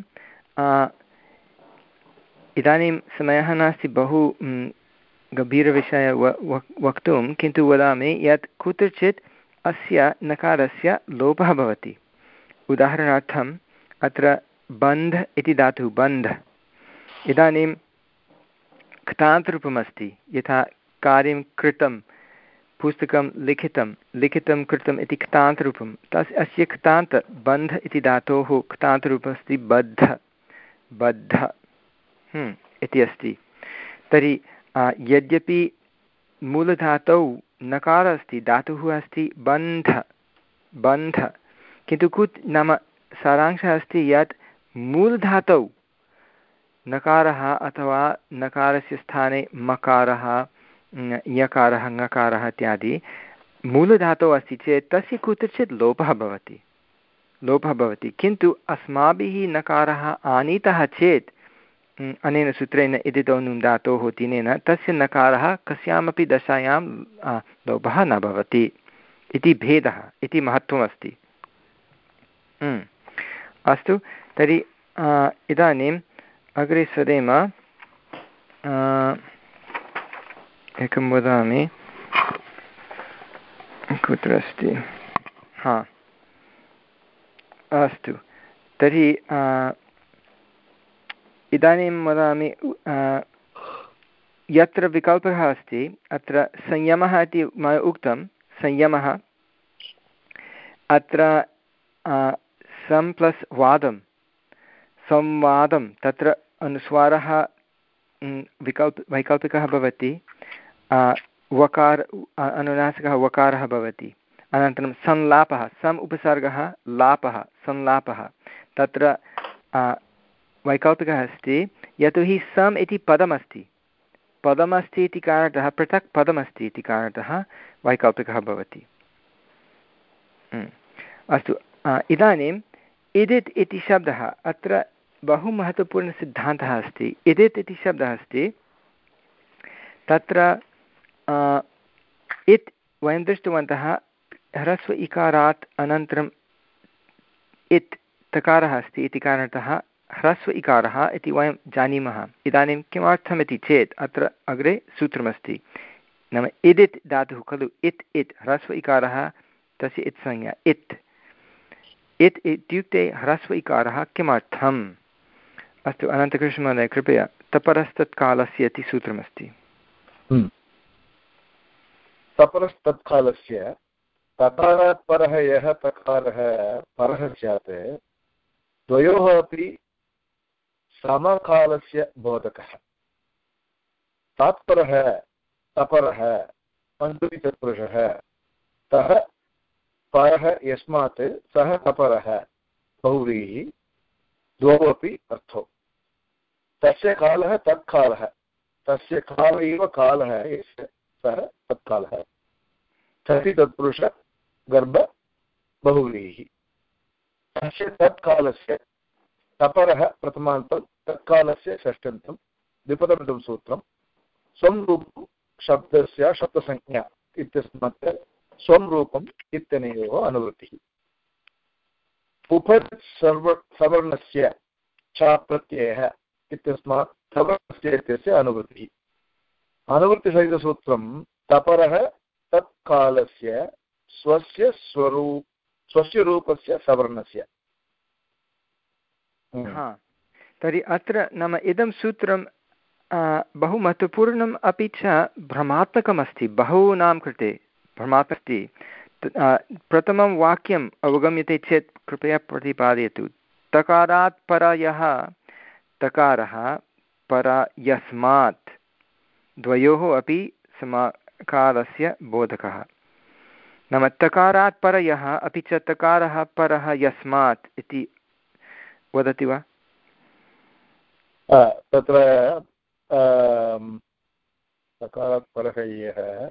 इदानीं समयः नास्ति बहु गभीरविषयः वक्तुं, किन्तु वदामि यत् कुत्रचित् अस्य नकारस्य लोपः भवति। उदाहरणार्थम् अत्र बन्ध इति धातुः, बन्ध इदानीं क्तान्तरूपमस्ति, यथा कार्यं कृतं, पुस्तकं लिखितं, लिखितं कृतम् इति क्तान्तरूपं। तस् अस्य क्तान्त बन्ध इति धातोः क्तान्तरूपमस्ति बद्ध बद्ध इति अस्ति। तर्हि यद्यपि मूलधातौ नकारः अस्ति, धातुः अस्ति बन्ध बन्ध, किन्तु कुत् नाम सारांशः अस्ति यत् मूलधातौ नकारः अथवा नकारस्य स्थाने मकारः, यकारः, ङकारः इत्यादि मूलधातौ अस्ति चेत् तस्य कुत्रचित् लोपः भवति लोपः भवति किन्तु अस्माभिः नकारः आनीतः चेत् अनेन सूत्रेण इदितो नुं धातोः तिनेन तस्य नकारः कस्यामपि दशायां लोपः न भवति इति भेदः, इति महत्त्वमस्ति। अस्तु, तर्हि इदानीम् अग्रे सरेम। एकं वदामि, कुत्र अस्ति? हा, अस्तु, तर्हि इदानीं वदामि यत्र विकल्पः अस्ति अत्र संयमः इति मया उक्तं। संयमः अत्र सं प्लस् वादं संवादं तत्र अनुस्वारः विकल्प वैकल्पिकः भवति, वकार अनुनासिकः वकारः भवति, अनन्तरं संलापः, सम् उपसर्गः लापः संलापः, तत्र वैकल्पिकः अस्ति यतोहि सम् इति पदमस्ति पदमस्ति इति कारणतः पृथक् पदमस्ति इति कारणतः वैकल्पिकः भवति। अस्तु, इदानीम् इदित् इति शब्दः अत्र बहु महत्त्वपूर्णसिद्धान्तः अस्ति। इदित् इति शब्दः अस्ति, तत्र इत् वयं दृष्टवन्तः ह्रस्व इकारात् अनन्तरम् इत् तकारः अस्ति इति कारणतः ह्रस्व इकारः इति वयं जानीमः। इदानीं किमर्थमिति चेत् अत्र अग्रे सूत्रमस्ति, नाम इदित् धातुः खलु, इत् इत् ह्रस्व इकारः, तस्य इत् संज्ञा इत् इत् इत्युक्ते ह्रस्व इकारः किमर्थम्? अस्तु, अनन्तकृष्णमहोदय कृपया तपरस्तत्कालस्य इति सूत्रमस्ति। तपरस्तत्कालस्य तकारात् परः यः तकारः परः स्यात् द्वयोः अपि समकालस्य बोधकः। तात्परः तपरः पञ्चमीतत्पुरुषः, तः परः यस्मात् सः तपरः बहुव्रीहि, द्वौ अपि अर्थौ। तस्य कालः तत्कालः, तस्य काल एव कालः यस्य सः तत्कालः। तति तत्पुरुष गर्भ बहुव्रीहि। तस्य तत्कालस्य तपरः प्रथमान्तं, तत्कालस्य षष्ठन्तं, द्विपदमिदं सूत्रं। स्वं रूपं शब्दस्य शब्दसंज्ञा इत्यस्मात् स्वं रूपम् इत्यनेनैव अनुवृत्तिः। उपत् सर्व सवर्णस्य च प्रत्ययः इत्यस्मात् सवर्णस्य इत्यस्य अनुवृत्तिः। अनुवृत्तिसहितसूत्रं तपरः तत्कालस्य स्वस्य स्वरूप स्वस्य रूपस्य सवर्णस्य। हा, तर्हि अत्र नाम इदं सूत्रं बहु महत्त्वपूर्णम् अपि च भ्रमात्मकमस्ति, बहूनां कृते भ्रमात्मकमस्ति। प्रथमं वाक्यम् अवगम्यते चेत् कृपया प्रतिपादयतु। तकारात् परयः तकारः पर यस्मात्, द्वयोः अपि समकालस्य बोधकः। नाम तकारात् परयः अपि च तकारः परः यस्मात् इति वदति वा? तत्र तकारात् परः यः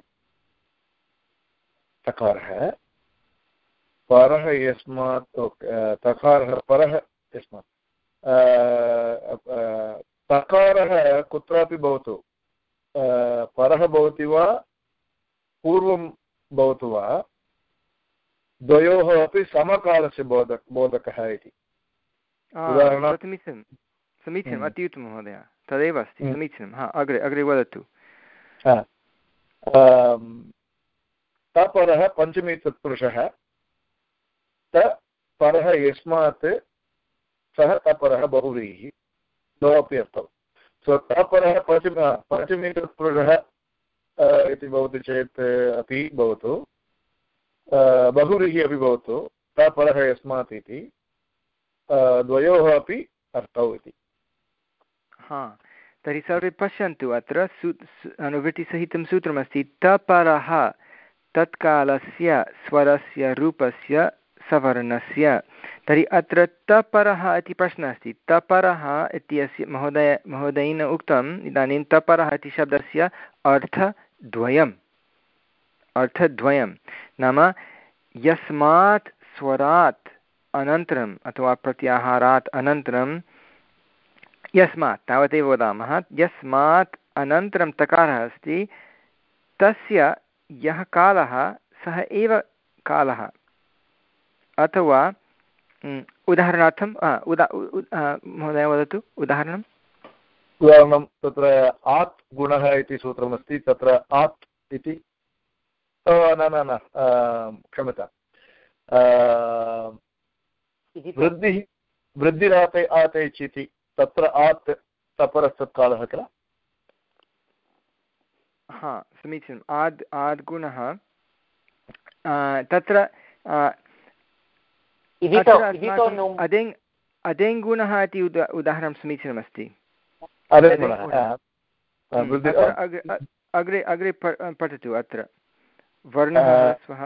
तकारः परः यस्मात्, तकारः परः यस्मात्, तकारः कुत्रापि भवतु, परः भवति वा पूर्वं भवतु वा, द्वयोः अपि समकालस्य बोधक बोधकः इति। समीचीनं समीचीनम्, अति उत्तमं महोदय, तदेव अस्ति, समीचीनं। हा, अग्रे अग्रे वदतु। तपरः पञ्चमी तत्पुरुषः, त परः यस्मात् सः तपरः बहुव्रीहि, द्वौ अपि अर्थौ। ततः परः पञ्चम पञ्चमी तत्पुरुषः इति भवति चेत् अपि भवतु, बहुव्रीहि अपि भवतु, ततः परः यस्मात् इति द्वयोः अपि अर्थौ इति। हा, तर्हि सर्वे पश्यन्तु, अत्र सू अनुवृत्तिसहितं सूत्रमस्ति तपरः तत्कालस्य स्वरस्य रूपस्य सवर्णस्य। तर्हि अत्र तपरः इति प्रश्नः अस्ति। तपरः इत्यस्य महोदय महोदयेन उक्तम् इदानीं तपरः इति शब्दस्य अर्थद्वयम् अर्थद्वयं नाम यस्मात् स्वरात् अनन्तरम् अथवा प्रत्याहारात् अनन्तरं यस्मात् तावदेव वदामः, यस्मात् अनन्तरं तकारः अस्ति तस्य यः कालः सः एव कालः। अथवा उदाहरणार्थं उदा महोदय वदतु उदाहरणम्। उदाहरणं तत्र आत् गुणः इति सूत्रमस्ति, तत्र आत् इति न न न क्षम्यतां वृद्धिः वृद्धिराते आतेच् इति, तत्र आत् तपरस्तत्कालः किल। हा, समीचीनम्। आद् आद् गुणः तत्र अदेङ् अदेङ् गुणः इति उदा उदाहरणं समीचीनमस्ति। अग्रे अग्रे पठतु। अत्र वर्णः ह्रस्वः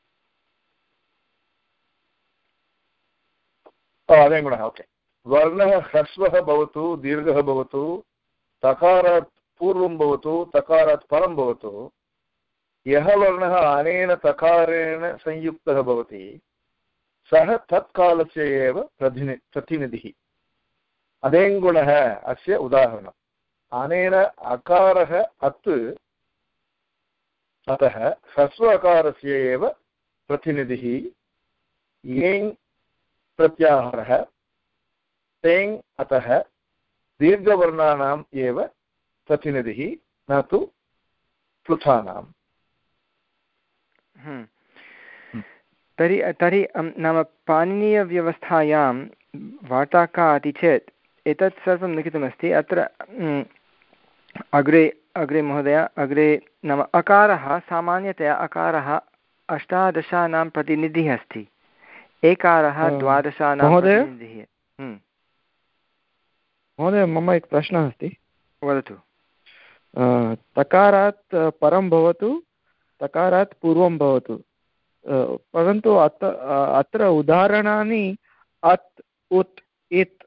अदेङ् गुणः ओके। वर्णः ह्रस्वः भवतु, दीर्घः भवतु, तकारात् पूर्वं भवतु, तकारात् परं भवतु, यः वर्णः अनेन तकारेण संयुक्तः भवति सः तत्कालस्य एव प्रतिनि प्रतिनिधिः। अदेङ्गुणः अस्य उदाहरणम्। अनेन अकारः अत्, अतः ह्रस्व अकारस्य एव प्रतिनिधिः। येङ् प्रत्याहारः, तेङ् अतः दीर्घवर्णानाम् एव प्रतिनिधिः, न तु प्लुथानाम्। तर्हि तर्हि नाम पाणिनीयव्यवस्थायां वार्ता का इति चेत् एतत् सर्वं लिखितमस्ति। अत्र अग्रे अग्रे महोदय अग्रे नाम अकारः सामान्यतया अकारः अष्टादशानां प्रतिनिधिः अस्ति, एकारः द्वादशानां प्रतिनिधिः। महोदय मम एकः प्रश्नः अस्ति। वदतु। तकारात् परं भवतु, तकारात् पूर्वं भवतु, परन्तु अत्र अत्र उदाहरणानि अत् उत् इत्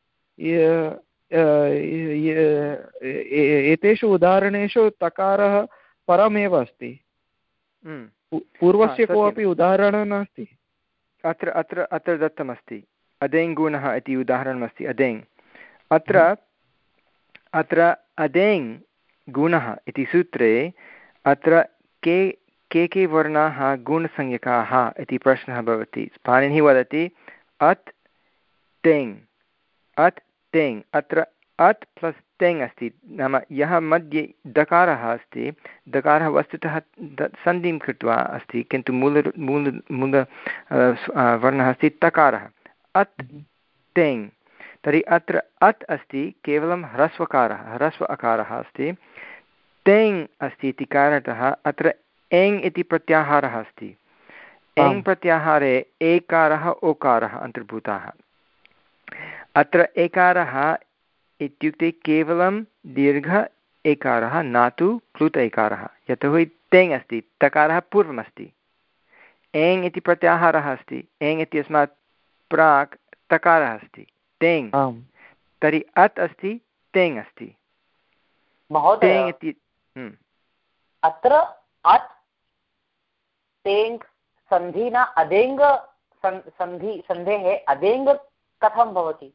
एतेषु उदाहरणेषु तकारः परमेव अस्ति, पूर्वस्य कोऽपि उदाहरणं नास्ति। अत्र अत्र अत्र दत्तमस्ति अदेङ् गुणः इति उदाहरणमस्ति। अदेङ् अत्र अत्र अदेङ् गुणः इति सूत्रे अत्र के के के वर्णाः गुणसंज्ञकाः इति प्रश्नः भवति। पाणिनिः वदति अत् तेङ् अत् तेङ्। अत्र अत् प्लस् तेङ् अस्ति, नाम यः मध्ये दकारः अस्ति, दकारः वस्तुतः सन्धिं कृत्वा अस्ति, किन्तु मूल मूल मूल वर्णः अस्ति तकारः। अत् तेङ्। तर्हि अत्र अत् अस्ति केवलं ह्रस्वकारः, ह्रस्व अकारः अस्ति। तेङ् अस्ति इति कारणतः अत्र एङ् इति प्रत्याहारः अस्ति। एङ् प्रत्याहारे एकारः ओकारः अन्तर्भूताः। अत्र एकारः इत्युक्ते केवलं दीर्घ एकारः, न तु प्लुत एकारः, यतोहि तेङ् अस्ति, तकारः पूर्वमस्ति। एङ् इति प्रत्याहारः अस्ति, एङ् इत्यस्मात् प्राक् तकारः अस्ति तेङ्। तर्हि अत् अस्ति, तेङ् अस्ति। महोदय अत्र अत् तेङ् सन्धिना अदेङ्ग सन्धि सन्धेः अदेङ्ग कथं भवति?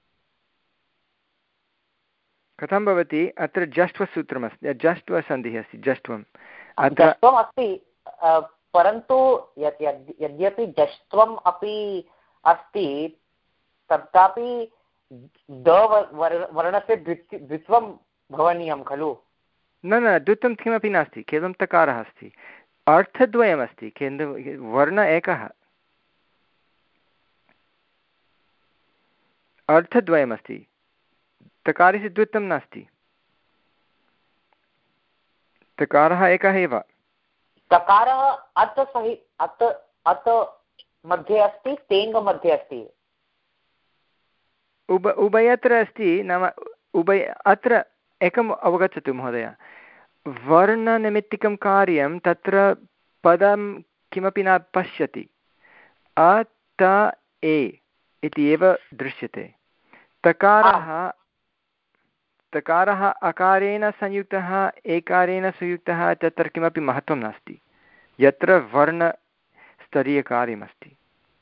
कथं भवति? अत्र जष्ट्वसूत्रमस्ति, जष्ट्वसन्धिः अस्ति, जष्ट्वम् जष्ट्वम् अस्ति, परन्तु यद्यपि जष्ट्वम् अपि अस्ति तथापि द वर्णस्य द्वित्वं भवनीयं खलु? न न, द्वित्वं किमपि नास्ति, केवलं तकारः अस्ति। अर्थद्वयमस्ति, किन्तु वर्ण एकः, अर्थद्वयमस्ति। तकारस्य द्वित्वं नास्ति, तकारः एकः एव। तकारः अत् सहि अत् अत् मध्ये अस्ति, तेङ् मध्ये अस्ति, उभ उभयत्र अस्ति। नाम उभय अत्र एकम् अवगच्छतु महोदय, वर्णनिमित्तिकं कार्यं तत्र पदं किमपि न पश्यति, अ त ए इति एव दृश्यते। तकारः तकारः अकारेण संयुक्तः एकारेण संयुक्तः, तत्र किमपि महत्त्वं नास्ति, यत्र वर्णस्तरीयकार्यमस्ति।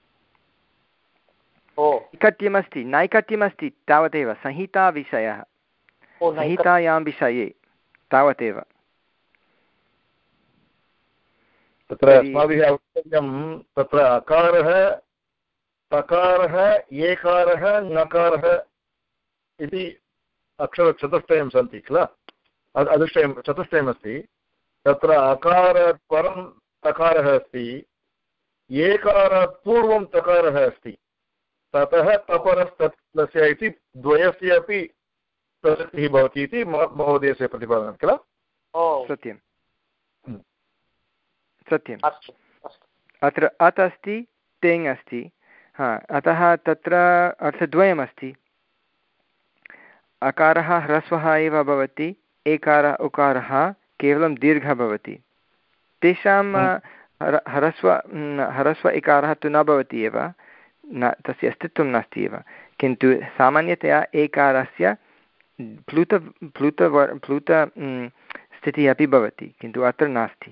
नैकट्यमस्ति नैकट्यमस्ति तावदेव, संहिताविषयः, संहितायां विषये तावदेव। तत्र अस्माभिः वक्तव्यं, तत्र अकारः तकारः एकारः ङकारः इति अक्षरचतुष्टयं सन्ति किल, अदुष्टयं चतुष्टयमस्ति। तत्र अकारात् परं तकारः अस्ति, एकारात् पूर्वं तकारः अस्ति, ततः तपरस्तस्य इति द्वयस्य अपि प्रसक्तिः भवति इति महोदयस्य प्रतिपादनं किल। सत्यं सत्यम्। अत्र अत् अस्ति, तेङ् अस्ति, हा, अतः तत्र अर्थद्वयमस्ति। अकारः ह्रस्वः एव भवति, एकारः उकारः केवलं दीर्घः भवति। तेषां ह्रस्व ह्रस्व इकारः तु न भवति एव, न, तस्य अस्तित्वं नास्ति एव, किन्तु सामान्यतया एकारस्य प्लुत प्लुत प्लुत स्थितिः अपि भवति, किन्तु अत्र नास्ति।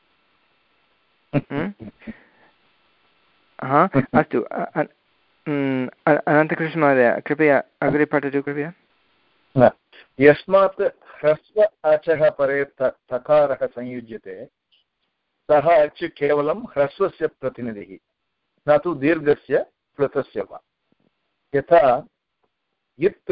हा, अस्तु, अनन्तकृष्णमहोदय कृपया अग्रे पठतु कृपया। यस्मात् ह्रस्व अचः परे तकारः संयुज्यते, सः अच् केवलं ह्रस्वस्य प्रतिनिधिः, न तु दीर्घस्य प्लुतस्य वा। यथा यत्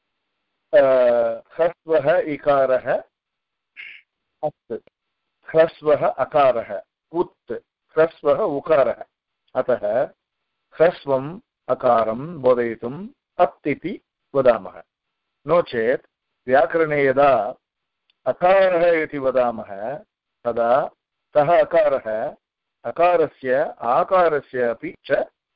ह्रस्वः इकारः अत्, ह्रस्वः अकारः उत्, ह्रस्वः उकारः, अतः ह्रस्वम् अकारं बोधयितुम् अत् इति वदामः। नो चेत् व्याकरणे यदा अकारः इति वदामः तदा सः अकारः अकारस्य आकारस्य अपि च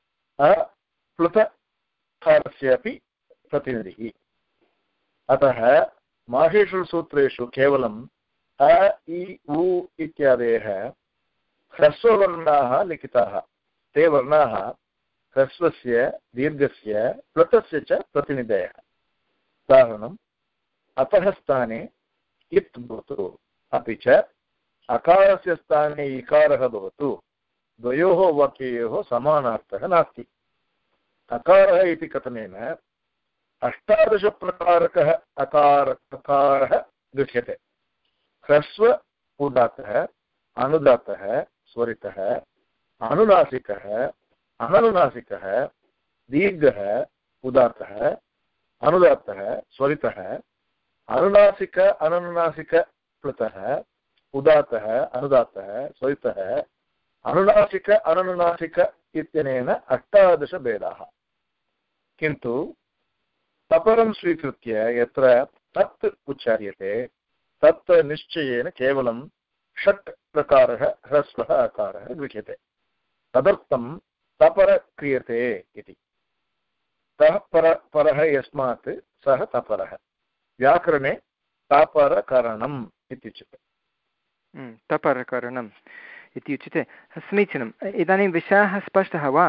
अप्लुतकारस्य अपि प्रतिनिधिः। अतः माहेषु सूत्रेषु केवलम् अ इ उ इत्यादयः ह्रस्ववर्णाः लिखिताः, ते वर्णाः ह्रस्वस्य दीर्घस्य प्लुतस्य च प्रतिनिधयः। उदाहरणम्, अतः स्थाने इत् भवतु, अपि च अकारस्य स्थाने इकारः भवतु, द्वयोः वाक्ययोः समानार्थः नास्ति। अकारः इति कथनेन अष्टादशप्रकारकः अकार अकारः गृह्यते। ह्रस्व उदात्तः, अनुदात्तः, स्वरितः, अनुनासिकः, अननुनासिकः, दीर्घः, उदात्तः, अनुदात्तः, स्वरितः, अनुनासिक अननुनासिक प्लुतः, उदात्तः, अनुदात्तः, स्वरितः, अनुनासिक अननुनासिक इत्यनेन अष्टादशभेदाः। किन्तु तपरं स्वीकृत्य यत्र तत् उच्चार्यते तत् निश्चयेन केवलं षट् प्रकारः ह्रस्वः अकारः गृह्यते, तदर्थं तपर क्रियते इति। तः पर परः यस्मात् सः तपरः, व्याकरणे तपरकरणम् इत्युच्यते। तपरकरणम् इति उच्यते। समीचीनम्। इदानीं विषयः स्पष्टः वा?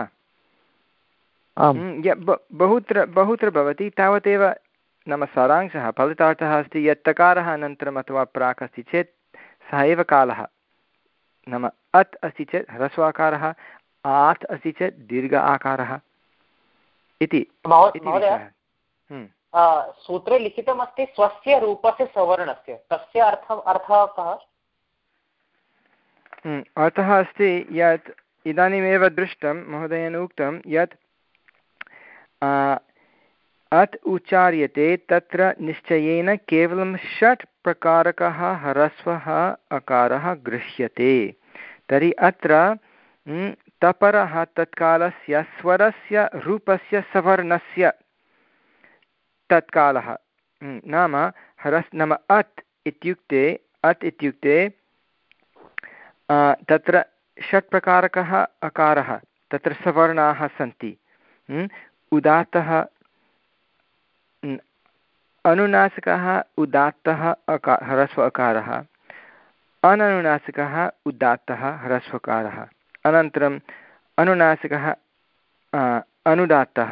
बहुत्र बहुत्र भवति तावदेव, नाम सारांशः फलितार्थः अस्ति यत् तकारः अनन्तरम् अथवा प्राक् अस्ति चेत् सः एव कालः, नाम अत् अस्ति चेत् ह्रस्वाकारः, आत् अस्ति चेत् दीर्घ आकारः इति। सूत्रे लिखितमस्ति स्वस्य रूपस्य सवर्णस्य, तस्य अर्थः अर्थः कः? अर्थः अस्ति यत् इदानीमेव दृष्टं, महोदयेन उक्तं यत् अत् उच्चार्यते तत्र निश्चयेन केवलं षट् प्रकारकः ह्रस्वः अकारः गृह्यते। तर्हि अत्र तपरः तत्कालस्य स्वरस्य रूपस्य सवर्णस्य तत्कालः नाम ह्रस् नाम अत् इत्युक्ते अत् इत्युक्ते तत्र षट्प्रकारकः अकारः तत्र सवर्णाः सन्ति। उदात्तः अनुनासिकः उदात्तः अका ह्रस्व अकारः, अननुनासिकः उदात्तः ह्रस्वकारः, अनन्तरम् अनुनासिकः अनुदात्तः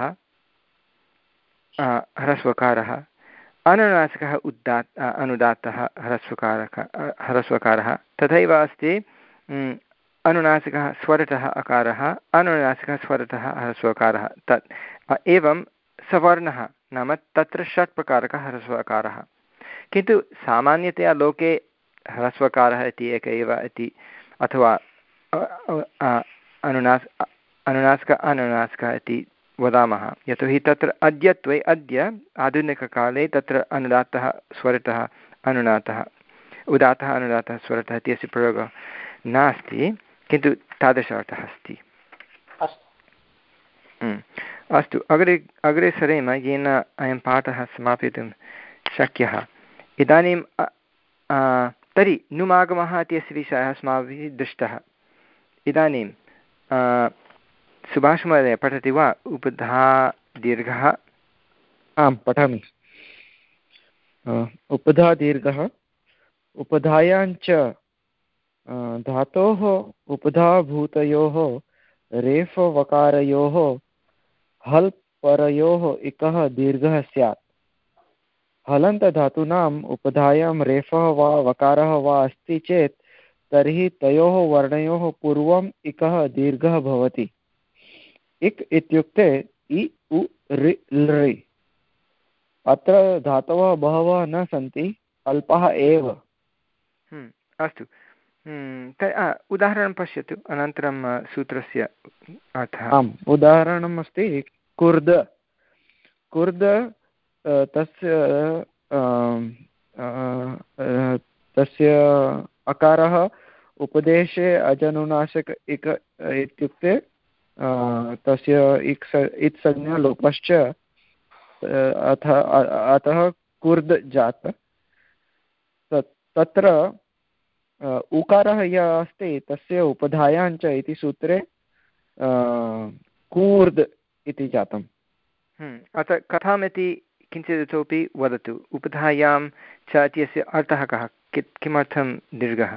ह्रस्वकारः, अनुनासिकः उदात् अनुदात्तः ह्रस्वकारः ह्रस्वकारः तथैव अस्ति अनुनासिकः स्वरतः अकारः, अनुनासिकः स्वरतः ह्रस्वकारः। तत् एवं सवर्णः नाम तत्र षट् प्रकारकः ह्रस्वकारः। किन्तु सामान्यतया लोके ह्रस्वकारः इति एक एव इति अथवा अनुनास् अनुनासिक अनुनासिकः इति वदामः, यतोहि तत्र अद्यत्वे अद्य आधुनिककाले तत्र अनुदात्तः स्वरतः अनुनातः उदात्तः अनुदात्तः स्वरतः इत्यस्य प्रयोगः नास्ति, किन्तु तादृश अर्थः अस्ति। अस्तु, अग्रे अग्रे सरेम, येन अयं पाठः समापयितुं शक्यः। इदानीं तर्हि नुमागमः इत्यस्य विषयः अस्माभिः दृष्टः। इदानीं सुभाषमहोदय पठति वा? उपधा दीर्घः। आं पठामि। उपधा दीर्घः उपधायाञ्च धातोः उपधाभूतयोः रेफवकारयोः हल् परयोः इकः दीर्घः स्यात्। हलन्तधातूनाम् उपधायां रेफः वा वकारः वा अस्ति चेत् तर्हि तयोः वर्णयोः पूर्वम् इकः दीर्घः भवति। इक् इत्युक्ते इ उ ऋ लृ। अत्र धातवः बहवः न सन्ति, अल्पः एव। अस्तु, उदाहरणं पश्यतु, अनन्तरं सूत्रस्य अर्थः। आम्, उदाहरणम् अस्ति कुर्द। कुर्द तस्य तस्य अकारः उपदेशे अजनुनासिक इक इत्युक्ते तस्य इक् इत्संज्ञा लोपश्च अथ अतः कुर्द जात। तत्र उकारः यः अस्ति तस्य उपधायाञ्च इति सूत्रे कूर्द इति जातम्। अतः कथामिति किञ्चित् इतोपि वदतु। उपधायां च इत्यस्य अर्थः कः? किमर्थं दीर्घः?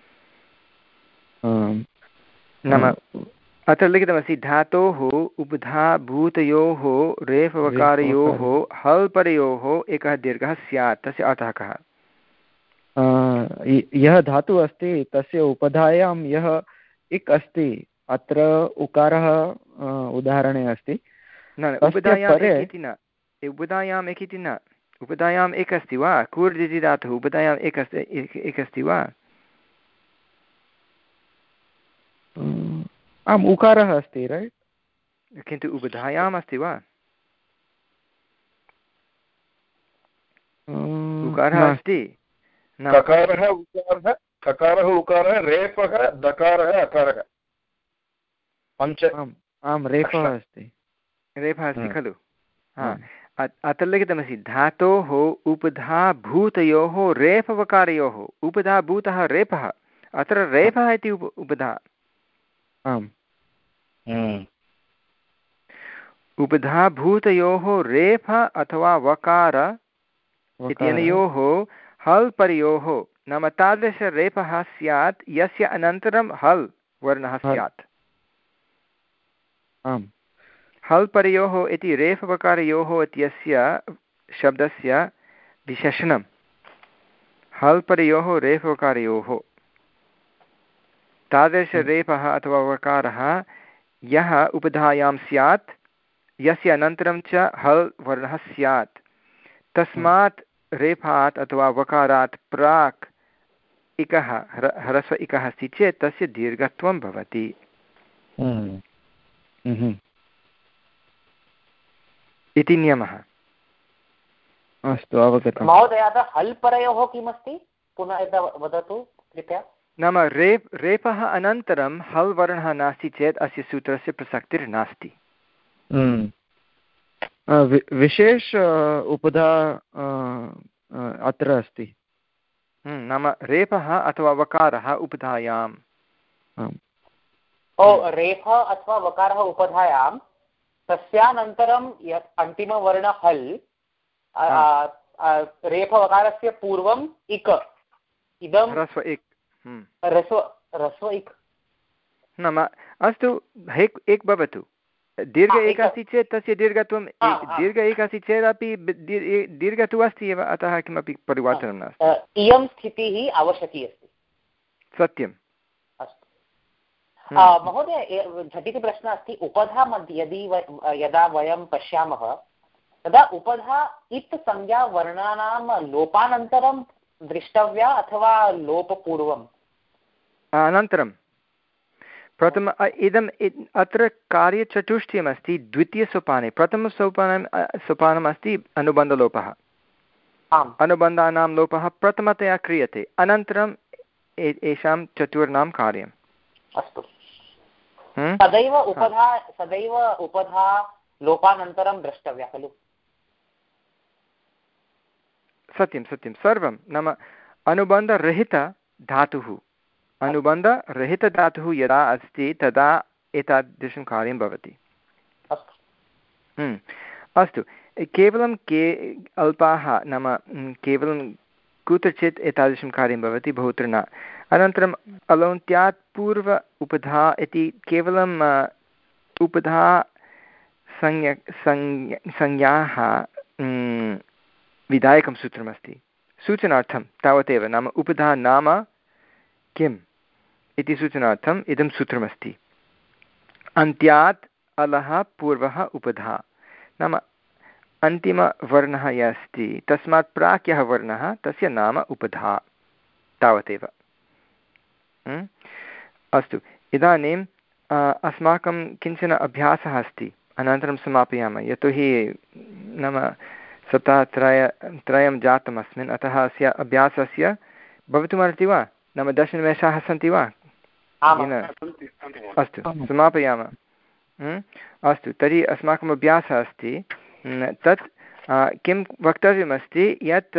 नाम अत्र लिखितमस्ति धातोः उपधाभूतयोः रेफवकारयोः हल् परयोः एकः दीर्घः स्यात्। तस्य अर्थः कः? यः धातुः अस्ति तस्य उपधायां यः इक् अस्ति, अत्र उकारः उदाहरणे अस्ति। न, उपधायाम् एक इति न, उपधायाम् एक इति न, उपधायाम् एक अस्ति वा? कुर् इति धातुः उपधायाम् एक अस्ति एक अस्ति वा? आम्, उकारः अस्ति रैट्, किन्तु उपधायाम् अस्ति वा? उकारः अस्ति। ककारः उकारः ककारः उकारः रेफः दकारः अकारः पञ्च। आम्, रेफः अस्ति, रेफः अस्ति खलु? हा, अत्र लिखितमस्ति धातोः उपधाभूतयोः रेफवकारयोः। उपधाभूतः रेफः, अत्र रेफः इति उप उपधा। आम्, उपधाभूतयोः रेफ अथवा वकार इत्यनयोः हल् परयोः, नाम तादृशरेफः स्यात् यस्य अनन्तरं हल् वर्णः स्यात्। आम्, हल् परयोः इति रेफवकारयोः इत्यस्य शब्दस्य विशेषणं। हल् परयोः रेफवकारयोः तादृशरेफः अथवा वकारः यः उपधायां स्यात् यस्य अनन्तरं च हल् वर्णः स्यात्। तस्मात् रेफात् अथवा वकारात् प्राक् इकः ह्रस्व इकः अस्ति चेत् तस्य दीर्घत्वं भवति। इति नियमः। अस्तु, अवगतम्। महोदय, हल् परयोः किमस्ति? पुनः यदा वदतु कृपया। नाम रेप् रेपः अनन्तरं हल् वर्णः नास्ति चेत् अस्य सूत्रस्य प्रसक्तिर्नास्ति। विशेष उपधा अत्र अस्ति। नाम रेफः अथवा वकारः उपधायाम्। ओ रेफः अथवा वकारः उपधायां तस्यानन्तरं यत् अन्तिमवर्ण हल् रेफवकारस्य पूर्वम् इक इदं ह्रस्व इक् ह्रस्व ह्रस्व इक् नाम अस्तु हेक् एक भवतु दीर्घ एक अस्ति चेत् तस्य दीर्घत्वं दीर्घ एक अस्ति चेदपि दीर्घ तु अस्ति एव अतः किमपि परिवर्तनं नास्ति। इयं स्थितिः आवश्यकी अस्ति। सत्यम्। अस्तु महोदय झटिति प्रश्नः अस्ति उपधा मध्ये यदि यदा वयं पश्यामः तदा उपधा इत् संज्ञा वर्णानां लोपानन्तरं द्रष्टव्या अथवा लोपपूर्वम्? अनन्तरं प्रथम इदम् अत्र कार्यचतुष्टयमस्ति द्वितीयसोपाने प्रथमसोपानं सोपानम् अस्ति अनुबन्धलोपः। अनुबन्धानां लोपः प्रथमतया क्रियते अनन्तरम् एषां चतुर्णां कार्यम्। अस्तु सदैव उपधा सदैव उपधा लोपानन्तरं द्रष्टव्या खलु? सत्यं सत्यं सर्वं नाम अनुबन्धरहितधातुः अनुबन्धरहितधातुः यदा अस्ति तदा एतादृशं कार्यं भवति। अस्तु केवलं के अल्पाः नाम केवलं कुत्रचित् एतादृशं कार्यं भवति बहुत्र न। अनन्तरम् अलोन्त्यात् पूर्व उपधा इति केवलं उपधा संज्ञा संज्ञाः विधायकं सूत्रमस्ति सूचनार्थं तावदेव नाम उपधा नाम किम् इति सूचनार्थम् इदं सूत्रमस्ति। अन्त्यात् अलः पूर्वः उपधा नाम अन्तिमवर्णः यः अस्ति तस्मात् प्राक् यः वर्णः तस्य नाम उपधा तावदेव। अस्तु इदानीम् अस्माकं किञ्चन अभ्यासः अस्ति अनन्तरं समापयामः यतोहि नाम सप्ताहत्रय त्रयं जातम् अस्मिन् अतः अस्य अभ्यासस्य भवितुमर्हति वा नाम दशनिमेषाः सन्ति वा? अस्तु समापयामः। अस्तु तर्हि अस्माकम् अभ्यासः अस्ति तत् किं वक्तव्यमस्ति यत्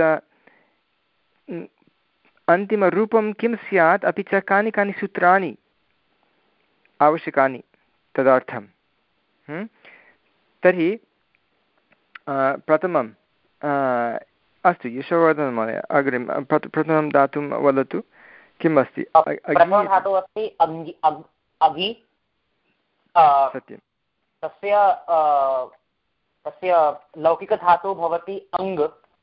अन्तिमरूपं किं स्यात् अपि च कानि कानि सूत्राणि आवश्यकानि तदर्थं। तर्हि प्रथमं अस्तु यशोवर्धनमहोदय अग्रिम प्रथमं दातुं वदतु किम् अस्ति? प्रथमधातुः अस्ति अगि। सत्यं तस्य तस्य लौकिकधातुः भवति अङ्।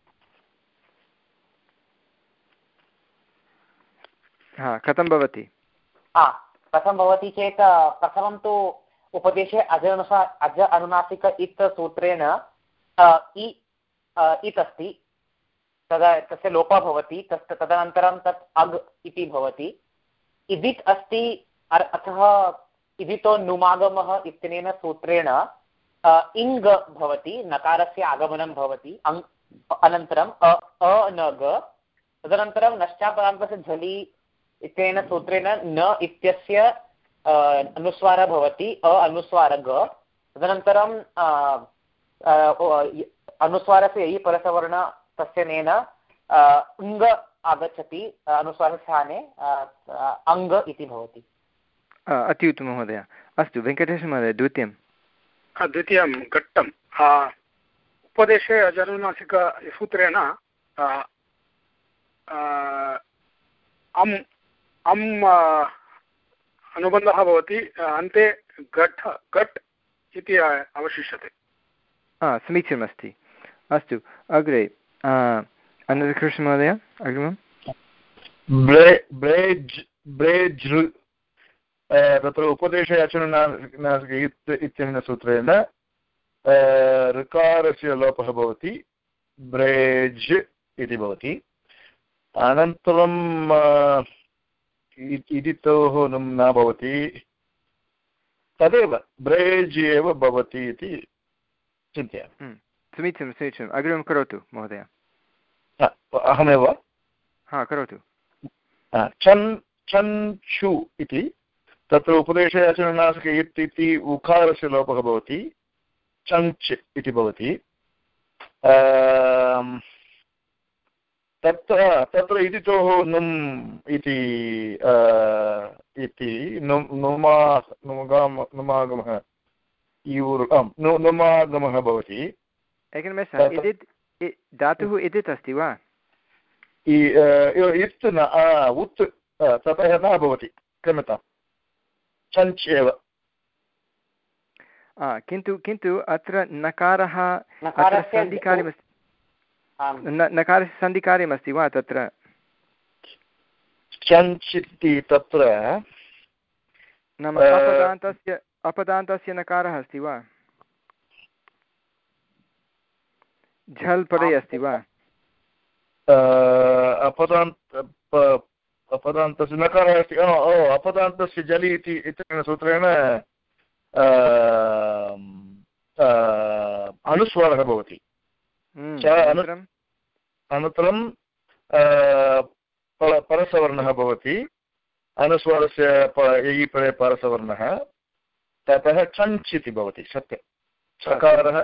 हा कथं भवति? हा कथं भवति चेत् प्रथमं तु उपदेशे अज अनुसा अज अनुनासिक इत् सूत्रेण इ इत् अस्ति तदा तस्य लोपः भवति तत् तदनन्तरं तत् अग् इति भवति। इदित् अस्ति अतः इदितो नुमागमः इत्यनेन सूत्रेण इङ् भवति नकारस्य आगमनं भवति अङ् अनन्तरम् अ अ न ग तदनन्तरं नश्चापरान्तस्य झलि इत्यनेन सूत्रेण न इत्यस्य अनुस्वारः भवति अ अनुस्वार ग तदनन्तरं अनुस्वारस्य इ परसवर्ण तस्य नेन अङ्ग आगच्छति अनुस्वारस्थाने अङ्ग इति भवति। अति उत्तमं महोदय। अस्तु वेङ्कटेश महोदय द्वितीयं। द्वितीयं घट्टम् उपदेशे अजनुनासिकसूत्रेण अम् अम् अनुबन्धः भवति अन्ते घट् घट् इति अवशिष्यते। समीचीनमस्ति। अस्तु अग्रे अनन्तकृष्णमहोदय अग्रिमं। ब्रेज् ब्रेज् तत्र उपदेशे अचनुनासिक इत्यनेन सूत्रेण ऋकारस्य लोपः भवति ब्रेज् इति भवति। अनन्तरं इदितोः न भवति तदेव ब्रेज् एव भवति इति चिन्तयामि। समीचीनं समीचीनम् अग्रिमं करोतु महोदय। अहमेव हा करोतु। छन् छन् छु इति तत्र उपदेशे अचनुनासिक इत् इति उकारस्य लोपः भवति चञ्च् इति भवति। तत्र तत्र इतितोः नुम् इति इति नुमा नुमागमः यूर् नुमागमः भवति। एकनिमेषः, धातुः इदित् अस्ति वा? इत् न उत् ततः न भवति, क्षम्यतां, चञ्च् एव। किन्तु किन्तु अत्र नकारः अत्र सन्धिकार्यमस्ति, नकारस्य सन्धिकार्यमस्ति वा तत्र? चञ्च् इति तत्र नाम अपदान्तस्य अपदान्तस्य नकारः अस्ति वा? झल् पदे अस्ति वा? अपदान्त अपदान्तस्य नकारः अस्ति। ओ अपदान्तस्य जलि इति इत्यनेन सूत्रेण अनुस्वारः भवति। अनन्तरं परसवर्णः भवति, अनुस्वारस्य ययि परे परसवर्णः, ततः चञ्च् इति भवति। सत्यं, चकारः।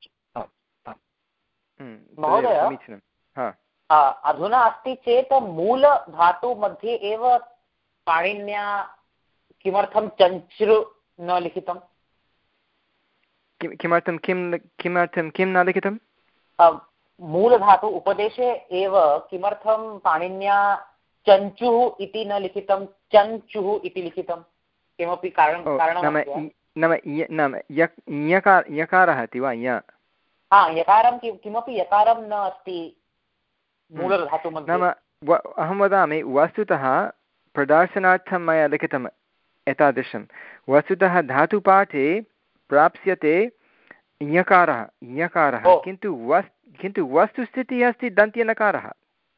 महोदय, अधुना अस्ति चेत् मूलधातु मध्ये एव पाणिन्या किमर्थं चञ्चृ न लिखितं? किमर्थं किं किमर्थं किं न लिखितं? मूलधातु उपदेशे एव किमर्थं पाणिन्या चञ्चुः इति न लिखितं, चञ्चुः इति लिखितं? किमपि कारणं कारणं नाम यकारः अस्ति वा? य हा, यकारं किमपि यकारं न अस्ति मूलधातु मध्ये। नाम अहं वदामि, वस्तुतः प्रदर्शनार्थं मया लिखितं एतादृशं। वस्तुतः धातुपाठे प्राप्स्यते ञकारः ञकारः किन्तु वस् किन्तु वस्तुस्थितिः अस्ति दन्त्यनकारः।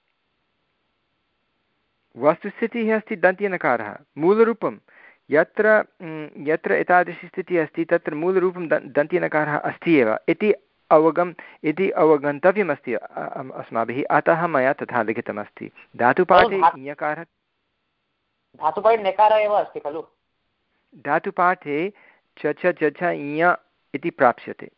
वस्तुस्थितिः अस्ति दन्त्यनकारः मूलरूपं। यत्र यत्र एतादृशी स्थितिः अस्ति तत्र मूलरूपं द दन्त्यनकारः अस्ति एव इति अवगम् इति अवगन्तव्यमस्ति अस्माभिः। अतः मया तथा लिखितमस्ति। धातुपाठे ञकारः धातुपाठे ञकारः एव अस्ति खलु? धातुपाठे च छ ज छ ञ इति प्राप्स्यते।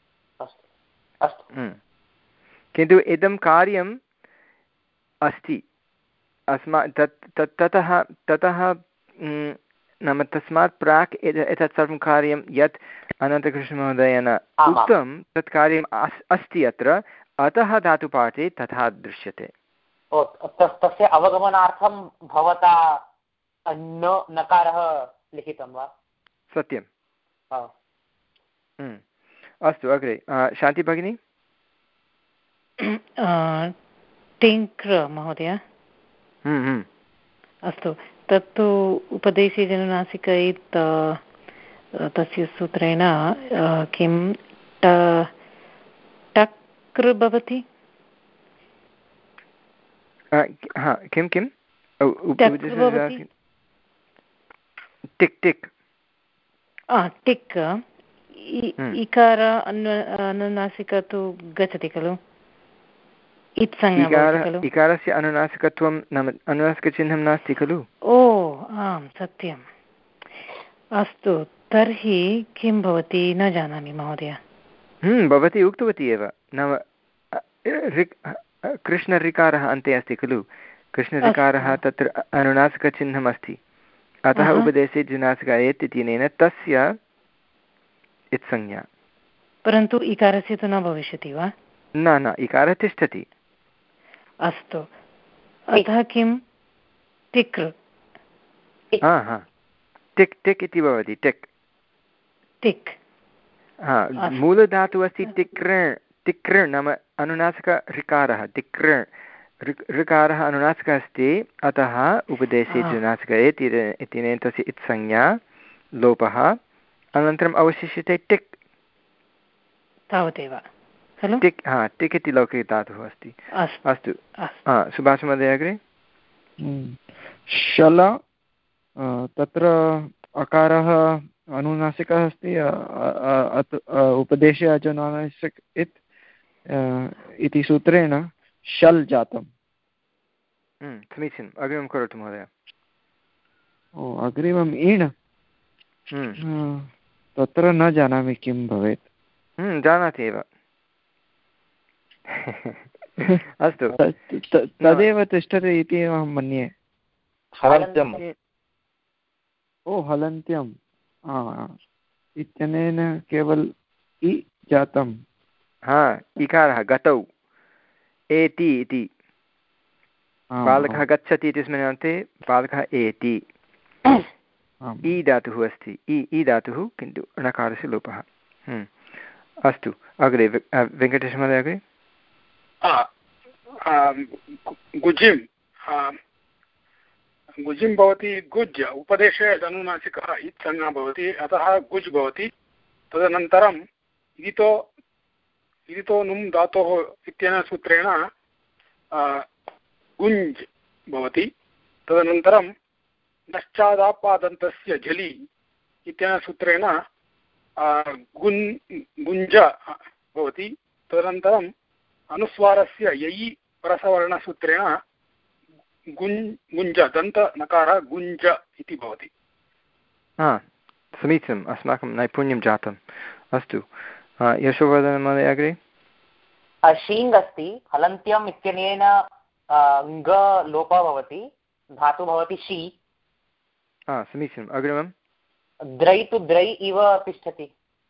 किन्तु इदं कार्यम् अस्ति अस्मा तत् तत् ततः ततः नाम तस्मात् प्राक् एतत् सर्वं कार्यं यत् अनन्तकृष्णमहोदयेन उक्तं तत् कार्यम् अस् अस्ति अत्र। अतः धातुपाठे तथा दृश्यते। तस्य अवगमनार्थं भवता न नकारः लिखितं वा? सत्यं। अस्तु, अग्रे शान्ति भगिनी। टिङ्क्र महोदय। अस्तु, तत्तु उपदेशे जनुनासिक इत् तस्य सूत्रेण किं टक्र भवति? किं किं टिक् टिक् टिक् इकार अनुनासिक तु गच्छति खलु? इकारस्य अनुनासिकत्वं नाम अनुनासिकचिह्नं नास्ति खलु? ओ आम्, सत्यम्। अस्तु, तर्हि किं भवति न जानामि महोदय। भवती उक्तवती एव, नाम कृष्णऋकारः अन्ते अस्ति खलु? कृष्णऋकारः तत्र अनुनासिकचिह्नम् अस्ति। अतः उपदेशे जुनासिक एत् इत्यनेन तस्य इत्संज्ञा। परन्तु इकारस्य तु न भविष्यति वा? न न, इकारः तिष्ठति। अस्तु, अतः किं टिक्र? हा हा, टिक् टिक् इति भवति। टिक् टिक् हा, मूलधातुः अस्ति टिक्र। टिक्र नाम अनुनासिकऋकारः। टिक्र ऋकारः अनुनासिकः अस्ति। अतः उपदेशे जुनासिक एत् इत्यनेन तस्य इत्संज्ञा लोपः। अनन्तरम् अवशिष्यते टिक् तावदेव खलु? टिक् हा, टिक् इति लौकिकधातुः अस्ति। अस्तु, सुभाषमहोदय अग्रे। शल तत्र अकारः अनुनासिकः अस्ति। उपदेशे अजनुनासिक इत् इति सूत्रेण शल् जातम्। समीचीनम्, अग्रिमं करोतु महोदय। ओ अग्रिमम् ईण्, तत्र न जानामि किं भवेत्। जानाति एव अस्तु तदेव तिष्ठति इति अहं मन्ये हलन्त्यम् ओ हलन्त्यम् इत्यनेन केवल इ जातं हा इकारः गतौ एति इति बालकः गच्छति इत्यस्मिन् अन्ते बालकः एति इ धातुः अस्ति इ इ धातुः किन्तु णकारस्य लोपः अस्तु अग्रे वेङ्कटेशमहोदय अग्रे गुजिं गुजिं भवति गुज् उपदेशे अनुनासिकः इत् संज्ञा भवति अतः गुज् भवति तदनन्तरम् इदितो इदितो नुम् धातोः इत्यनेन सूत्रेण गुञ्ज् भवति तदनन्तरं नश्चादापादन्तस्य झलि इत्यनेन सूत्रेण गुन् गुञ्ज भवति तदनन्तरम् अनुस्वारस्य ययि परसवर्णसूत्रेण गुञ् गुञ्ज दन्तनकारः गुञ्ज इति भवति हा समीचीनम् अस्माकं नैपुण्यं जातम् अस्तु यशोवर्धन महोदय अग्रे शीङ् अस्ति हलन्त्यम् इत्यनेन ङ लोपः भवति धातु भवति शी हा समीचीनम् अग्रिमं द्रै तु द्रै इव तिष्ठति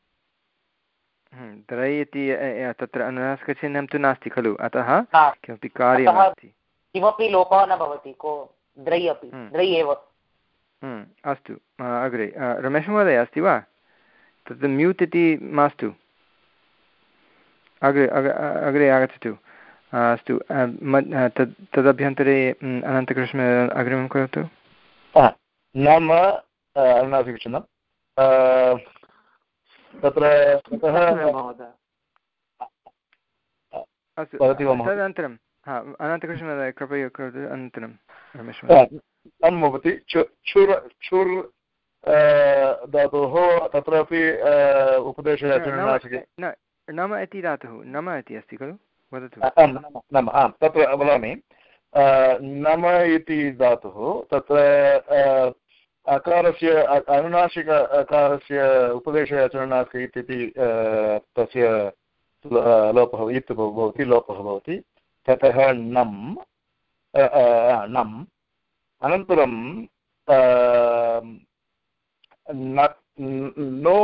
द्रै इति तत्र अनुनासिकचिह्नं तु नास्ति खलु अतः किमपि कार्यं नास्ति किमपि लोपः न भवति को द्रै अपि द्रै एव अस्तु अग्रे रमेशमहोदय अस्ति वा तत् म्यूट् इति मास्तु अग्रे अग्रे आगच्छतु अस्तु तद् तदभ्यन्तरे अनन्तकृष्ण अग्रिमं करोतु नाम अनुनासिकचिह्नं तत्र अस्तु तदनन्तरं हा अनन्तकृष्ण कृपया करोतु अनन्तरं रमेशमहोदय भवति छुर् छुर् धातोः तत्रापि उपदेशः नम इति धातुः नम इति अस्ति खलु वदतु नम आं तत्र वदामि नम इति धातुः तत्र अकारस्य अनुनासिक अकारस्य उपदेशः अनुनासिक इति तस्य लोपः इत् भवति लोपः भवति ततः नम् नम् अनन्तरं नो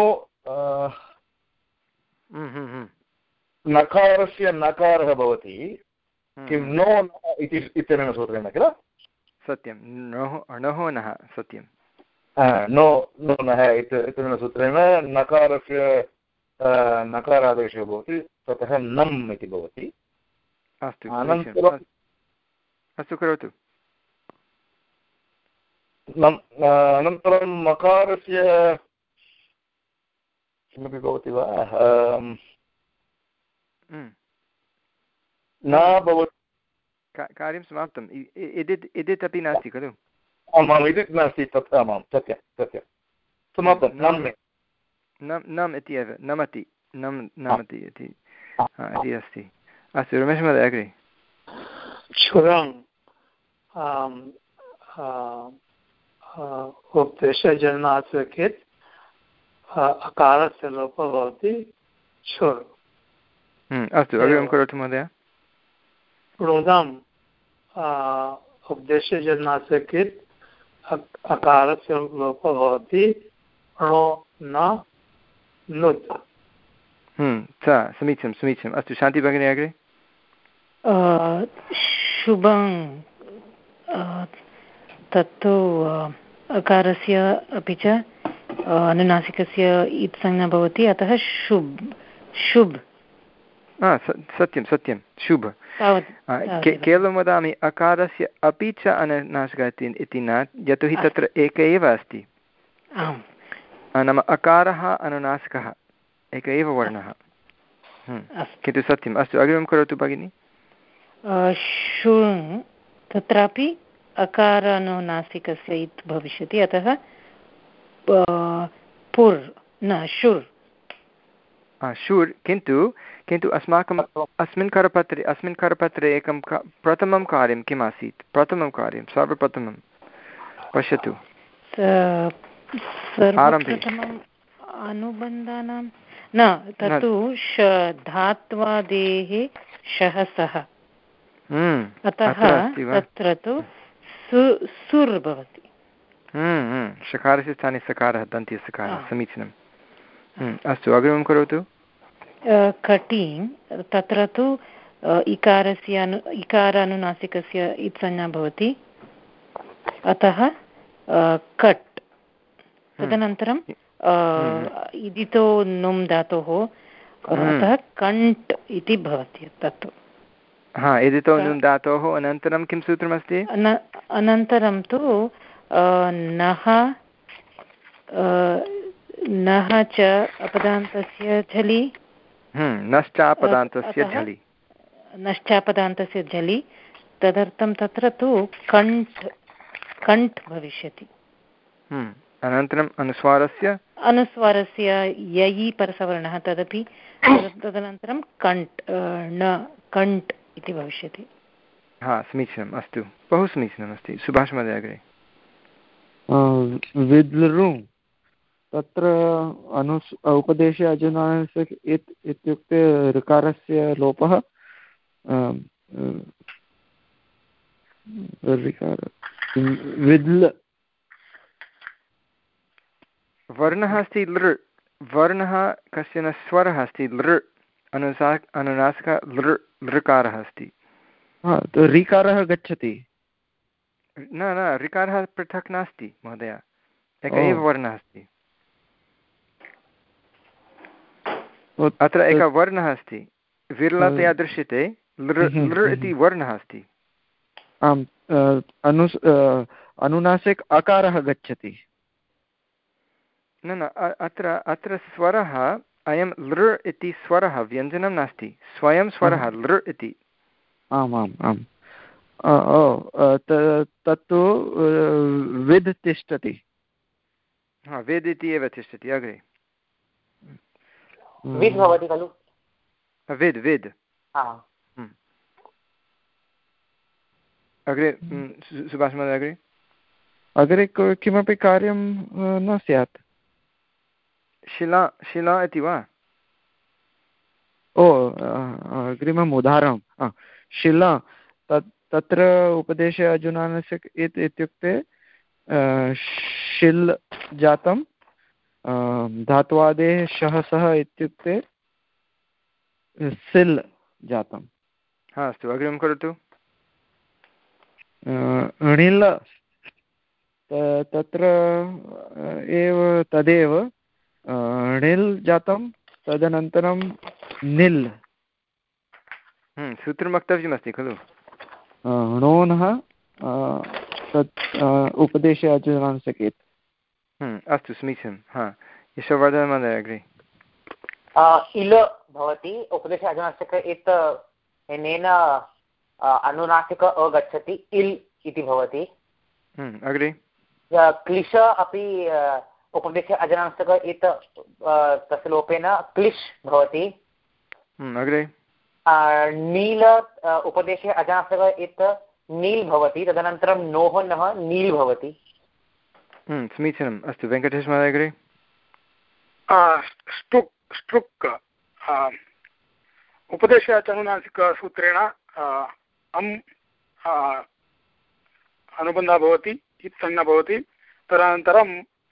नकारस्य नकारः भवति किं नो इति इत्यनेन सूत्रेण किल सत्यं नोः अणोः नः सत्यं नो नो नः इत्यनेन सूत्रेण नकारस्य नकारादेशः भवति ततः नम् इति भवति अस्तु अनन्तरम् अस्तु करोतु अनन्तरं मकारस्य किमपि भवति वा न भवति कार्यं समाप्तम् इदित् इदित् अपि नास्ति खलु आमाम् इदित् नास्ति तत् आमां सत्यं सत्यं समाप्तं नम् नम् इति एव नमति नम् नमति इति इति अस्ति अस्तु रमेश महोदय अग्रे क्षुरम् उपदेशजनात् अकारस्य लोपः भवति क्षुर् अस्तु अग्रिमं करोतु महोदय रोदम् उपदेशजनात् अकारस्य लोपः भवति रो न नुत् समीचीनं समीचीनम् अस्तु शान्ति भगिनी अग्रे शुभं तत्तु अकारस्य अपि च अनुनासिकस्य इत्संज्ञा भवति अतः शुभ शुभ सत्यं सत्यं शुभ केवलं वदामि अकारस्य अपि च अनुनासिकः इति न यतोहि तत्र एक एव अस्ति नाम अकारः अनुनासिकः एक एव वर्णः किन्तु सत्यम् अस्तु अग्रिमं करोतु भगिनि शुङ् तत्रापि अकार अनुनासिकस्य इत् भविष्यति अतः पुर् न शुर् शुर् किन्तु किन्तु अस्माकम् अस्मिन् करपत्रे अस्मिन् करपत्रे एकं प्रथमं कार्यं किम् आसीत् प्रथमं कार्यं सर्वप्रथमं पश्यतु सर्वप्रथमम् अनुबन्धानां न तत्तु श धात्वादेः शः सः, अतः तत्र तु सु सुर् भवति। शकारस्य स्थाने सकारः दन्त्यसकारः, समीचीनम्। अस्तु, अग्रिमं करोतु। कटिङ्, तत्र तु इकारस्य अनु इकारानुनासिकस्य इत्संज्ञा भवति, अतः कट्। तदनन्तरं इदितो नुम् धातोः, अतः कण्ट् इति भवति तत्तु। हा, इदितो नुम् धातोः अनन्तरं किं सूत्रमस्ति? अनन्तरं तु नः नः च अपदान्तस्य झलि, नश्चापदान्तस्य झलि, नश्चापदान्तस्य झलि, तदर्थं तत्र तु कण्ठ् कण्ठ् भविष्यति। अनन्तरम् अनुस्वारस्य अनुस्वारस्य ययि परसवर्णः तदपि, तदनन्तरं कण्ठ् न कण्ठ् इति भविष्यति। हा, समीचीनम्, अस्तु, बहु समीचीनमस्ति। सुभाष महोदय अग्रे। विद्लृ, तत्र अनुस् उपदेशे अजुनास्य इत् इत्युक्ते ऋकारस्य लोपः, विद्ल वर्णः अस्ति लृ, वर्णः कश्चन स्वरः अस्ति लृ, अनुसा अनुनासिक लृ लृकारः अस्ति। ऋकारः गच्छति? न न, ऋकारः पृथक् नास्ति महोदय, एकः एव वर्णः अस्ति। अत्र एकः वर्णः अस्ति, विरलतया दृश्यते, लृ लृ इति वर्णः अस्ति। आम्, अनुस् अनुनासिक अकारः गच्छति। न न, अत्र अत्र स्वरः अयं लृ इति स्वरः, व्यञ्जनं नास्ति, स्वयं स्वरः लृ इति। आम् आम् आम्, तत्तु विद् तिष्ठति। हा, वेद् इति एव तिष्ठति। अग्रे विद् भवति खलु? वेद् वेद् अग्रे सुभाष महोदय अग्रे। अग्रे किमपि कार्यं न स्यात्। शिला शिला इति वा? ओ, अग्रिमम् उदाहरणं शिला, तत् तत्र उपदेशे अजुनानस्य इत् इत्युक्ते शिल् जातं, धात्वादेः शः सः इत्युक्ते सिल् जातं। हा, अस्तु, अग्रिमं करोतु। णिल्, तत्र एव तदेव णिल् जातं, तदनन्तरं निल्। सूत्रं वक्तव्यमस्ति खलु? णोनः तत् उपदेशे अजुनानस्य। अस्तु, समीचीनं। हा, यशोवर्धन महोदय अग्रे। इल भवति, उपदेशे अजुनानस्य इत् अनेन अनुनासिक अ गच्छति, इल् इति भवति। अग्रे क्लिश अपि उपदेशे अजुनानस्य इत् तस्य लोपेन क्लिश् भवति। अग्रे नील उपदेशे अजानस्य इत् नील् भवति, तदनन्तरं नोः नः नील् भवति। समीचीनम्, अस्तु, वेङ्कटेश महोदय अग्रे। स्टुक् स्टृक् उपदेशे अनुनासिकसूत्रेण अम् अनुबन्धः भवति, इत् संज्ञा भवति, तदनन्तरं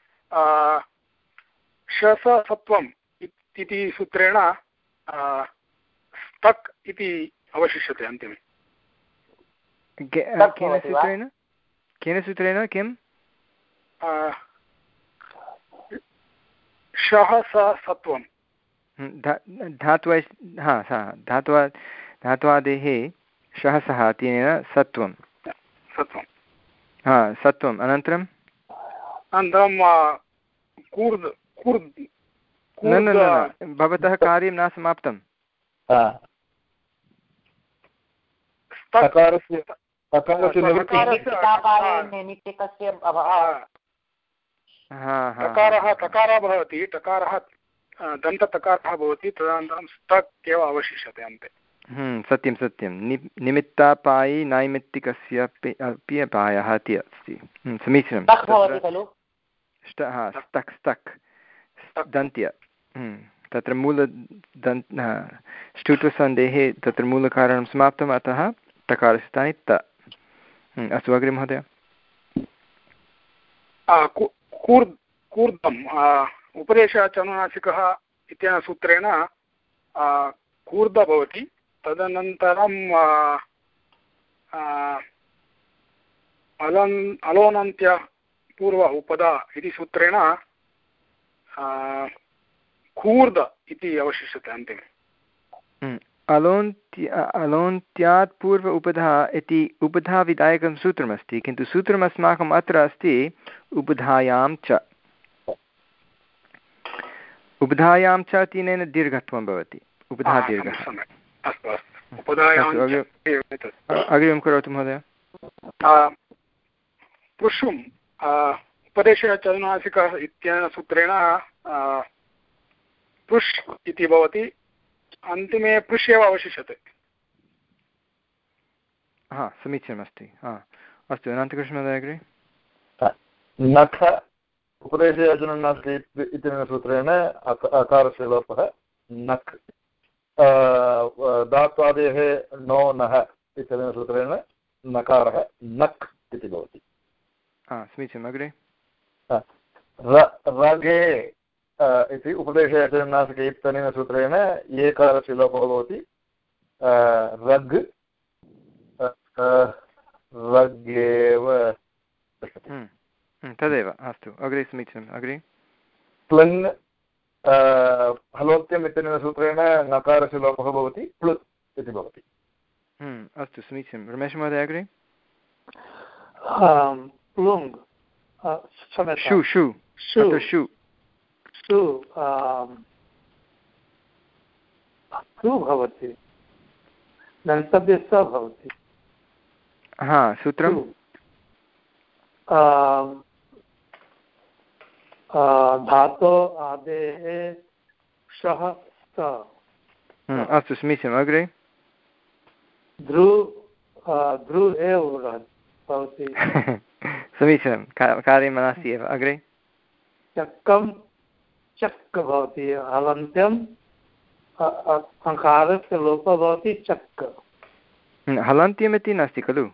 शसत्वम् इति सूत्रेण स्तक् इति अवशिष्यते अन्तिमे। केन सूत्रेण केन सूत्रेण किं? शः स सत्वं धात्वा, हा सा धात्वा धात्वादेः शः सः तेन सत्वं सत्वं हा सत्वम् अनन्तरं अनन्तरं कूर्द् कूर्द् न न न भवतः कार्यं न समाप्तं। टकारः टकारः भवति, टकारः दन्तटकारः भवति, तदनन्तरं स्तक् एव अवशिष्यते अन्ते। सत्यं सत्यं नि निमित्तापायि नैमित्तिकस्य अपि अपायः इति अस्ति। समीचीनं। हा स्तक् स्तक् दन्त्य तत्र मूलदन्त ष्टुत्वसन्धेः तत्र मूलकारणं समाप्तम्, अतः टकारस्य स्थाने त। अस्तु, अग्रे महोदय। कूर्दम् उपदेशचनुनासिकः इत्यनेन सूत्रेण कूर्द भवति। तदनन्तरं अलोन् अलोनन्त्य पूर्व उपदा इति सूत्रेण कूर्द इति अवशिष्यते अन्तिमे। अलोन्त्य अलोन्त्यात् पूर्व उपधा इति उपधाविधायकं सूत्रमस्ति, किन्तु सूत्रमस्माकम् अत्र अस्ति उपधायां च। उपधायां च तेन दीर्घत्वं भवति, उपधा दीर्घः। अग्रिमं करोतु महोदय। पृष्ठुम् उपदेशचनुनासिकः इत्यनेन सूत्रेण पृष् इति भवति, अन्तिमे पृष् एव अवशिष्यते। हा, समीचीनमस्ति। हा, अस्तु, अनन्तकृष्णमहोदय अग्रे। नख उपदेशचनुनासिक इत्यनेन सूत्रेण अकारस्य लोपः नक्। धात्वादेः नो नः इत्यनेन सूत्रेण नकारः नक् इति भवति। हा, समीचीनम्। अग्रे। रगे इति उपदेशचनुनासिक इत्यनेन सूत्रेण एकारस्य लोपः भवति रग् रग्गेव तदेव। अस्तु, अग्रे समीचीनम्। अग्रे। प्लङ् हलोत्यम् इत्यनेन सूत्रेण नकारस्य लोपः भवति प्लुत् इति भवति। अस्तु, समीचीनं। रमेश महोदय अग्रे। प्लुङ् शु शु शु शु सु भवति, गन्तव्ये स भवति। हा, सूत्रं धातो आदेः शः स्त। अस्तु, समीचीनम्। अग्रे। ध्रु ध्रु एव भवति। समीचीनं, कार्यं नास्ति एव। अग्रे। चक्कं चक् भवति, हलन्त्यम् अकारस्य लोपः भवति चक्। हलन्त्यम् इति नास्ति खलु?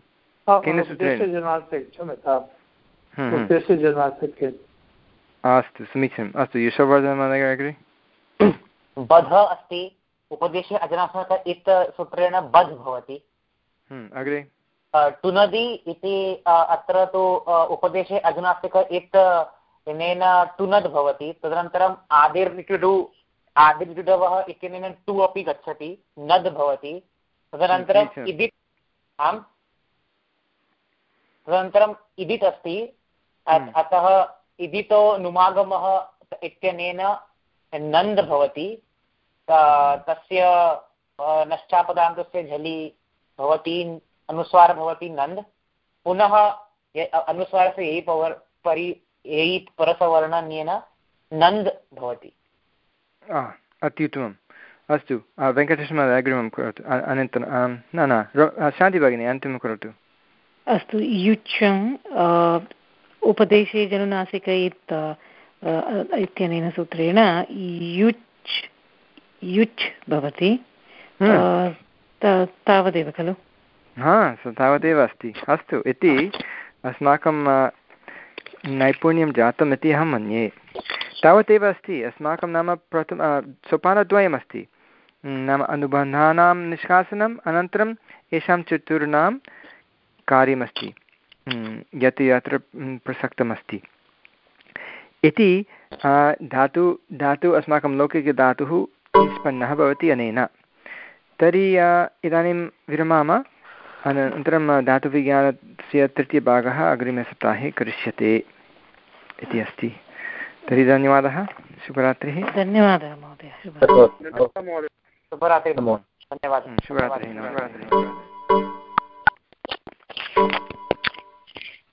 अस्तु, समीचीनम्। अस्तु, यशोवर्धन महोदय अग्रे। बध अस्ति, उपदेशे अजनासक इत् सूत्रेण बध् भवति। अग्रे। टुनदि इति अत्र तु उपदेशे अजनासिक इत् इनेन टुनद् भवति। तदनन्तरम् आदिर्निटुडु आदिर्निटुडवः इत्यनेन टु अपि गच्छति, नद् भवति। तदनन्तरम् इदित् आम् तदनन्तरम् इदित् अस्ति, अतः इदितो नुमागमः इत्यनेन नन्द् भवति। तस्य नश्चापदान्तस्य झलि भवति, अनुस्वारः भवति नन्द्। पुनः अनुस्वारस्य ययि पवर् परि ययि परसवर्णन्येन नन्द् भवति। अत्युत्तमम्। अस्तु, वेङ्कटेशमहोदय अग्रिमं करोतु। अनन्तरं न न शान्ति भगिनी अन्तिमं करोतु। अस्तु, युच्यम् उपदेशे जनुनासिक इत्यनेन सूत्रेण युच् युच् भवति। तावदेव खलु? हा, तावदेव अस्ति। अस्तु, इति अस्माकं नैपुण्यं जातम् इति अहं मन्ये। तावदेव अस्ति अस्माकं। नाम प्रथम सोपानद्वयमस्ति, नाम अनुबन्धानां निष्कासनम्, अनन्तरं येषां चतुर्णां कार्यमस्ति यत् यत्र प्रसक्तमस्ति इति। धातु धातु अस्माकं लौकिकधातुः निष्पन्नः भवति अनेन। तर्हि इदानीं विरमाम, अनन्तरं धातुविज्ञानस्य तृतीयभागः अग्रिमे सप्ताहे करिष्यते इति अस्ति। तर्हि धन्यवादः, शुभरात्रिः। धन्यवादः महोदय, शुभरात्रिः। धन्यवादः, शुभरात्रिः।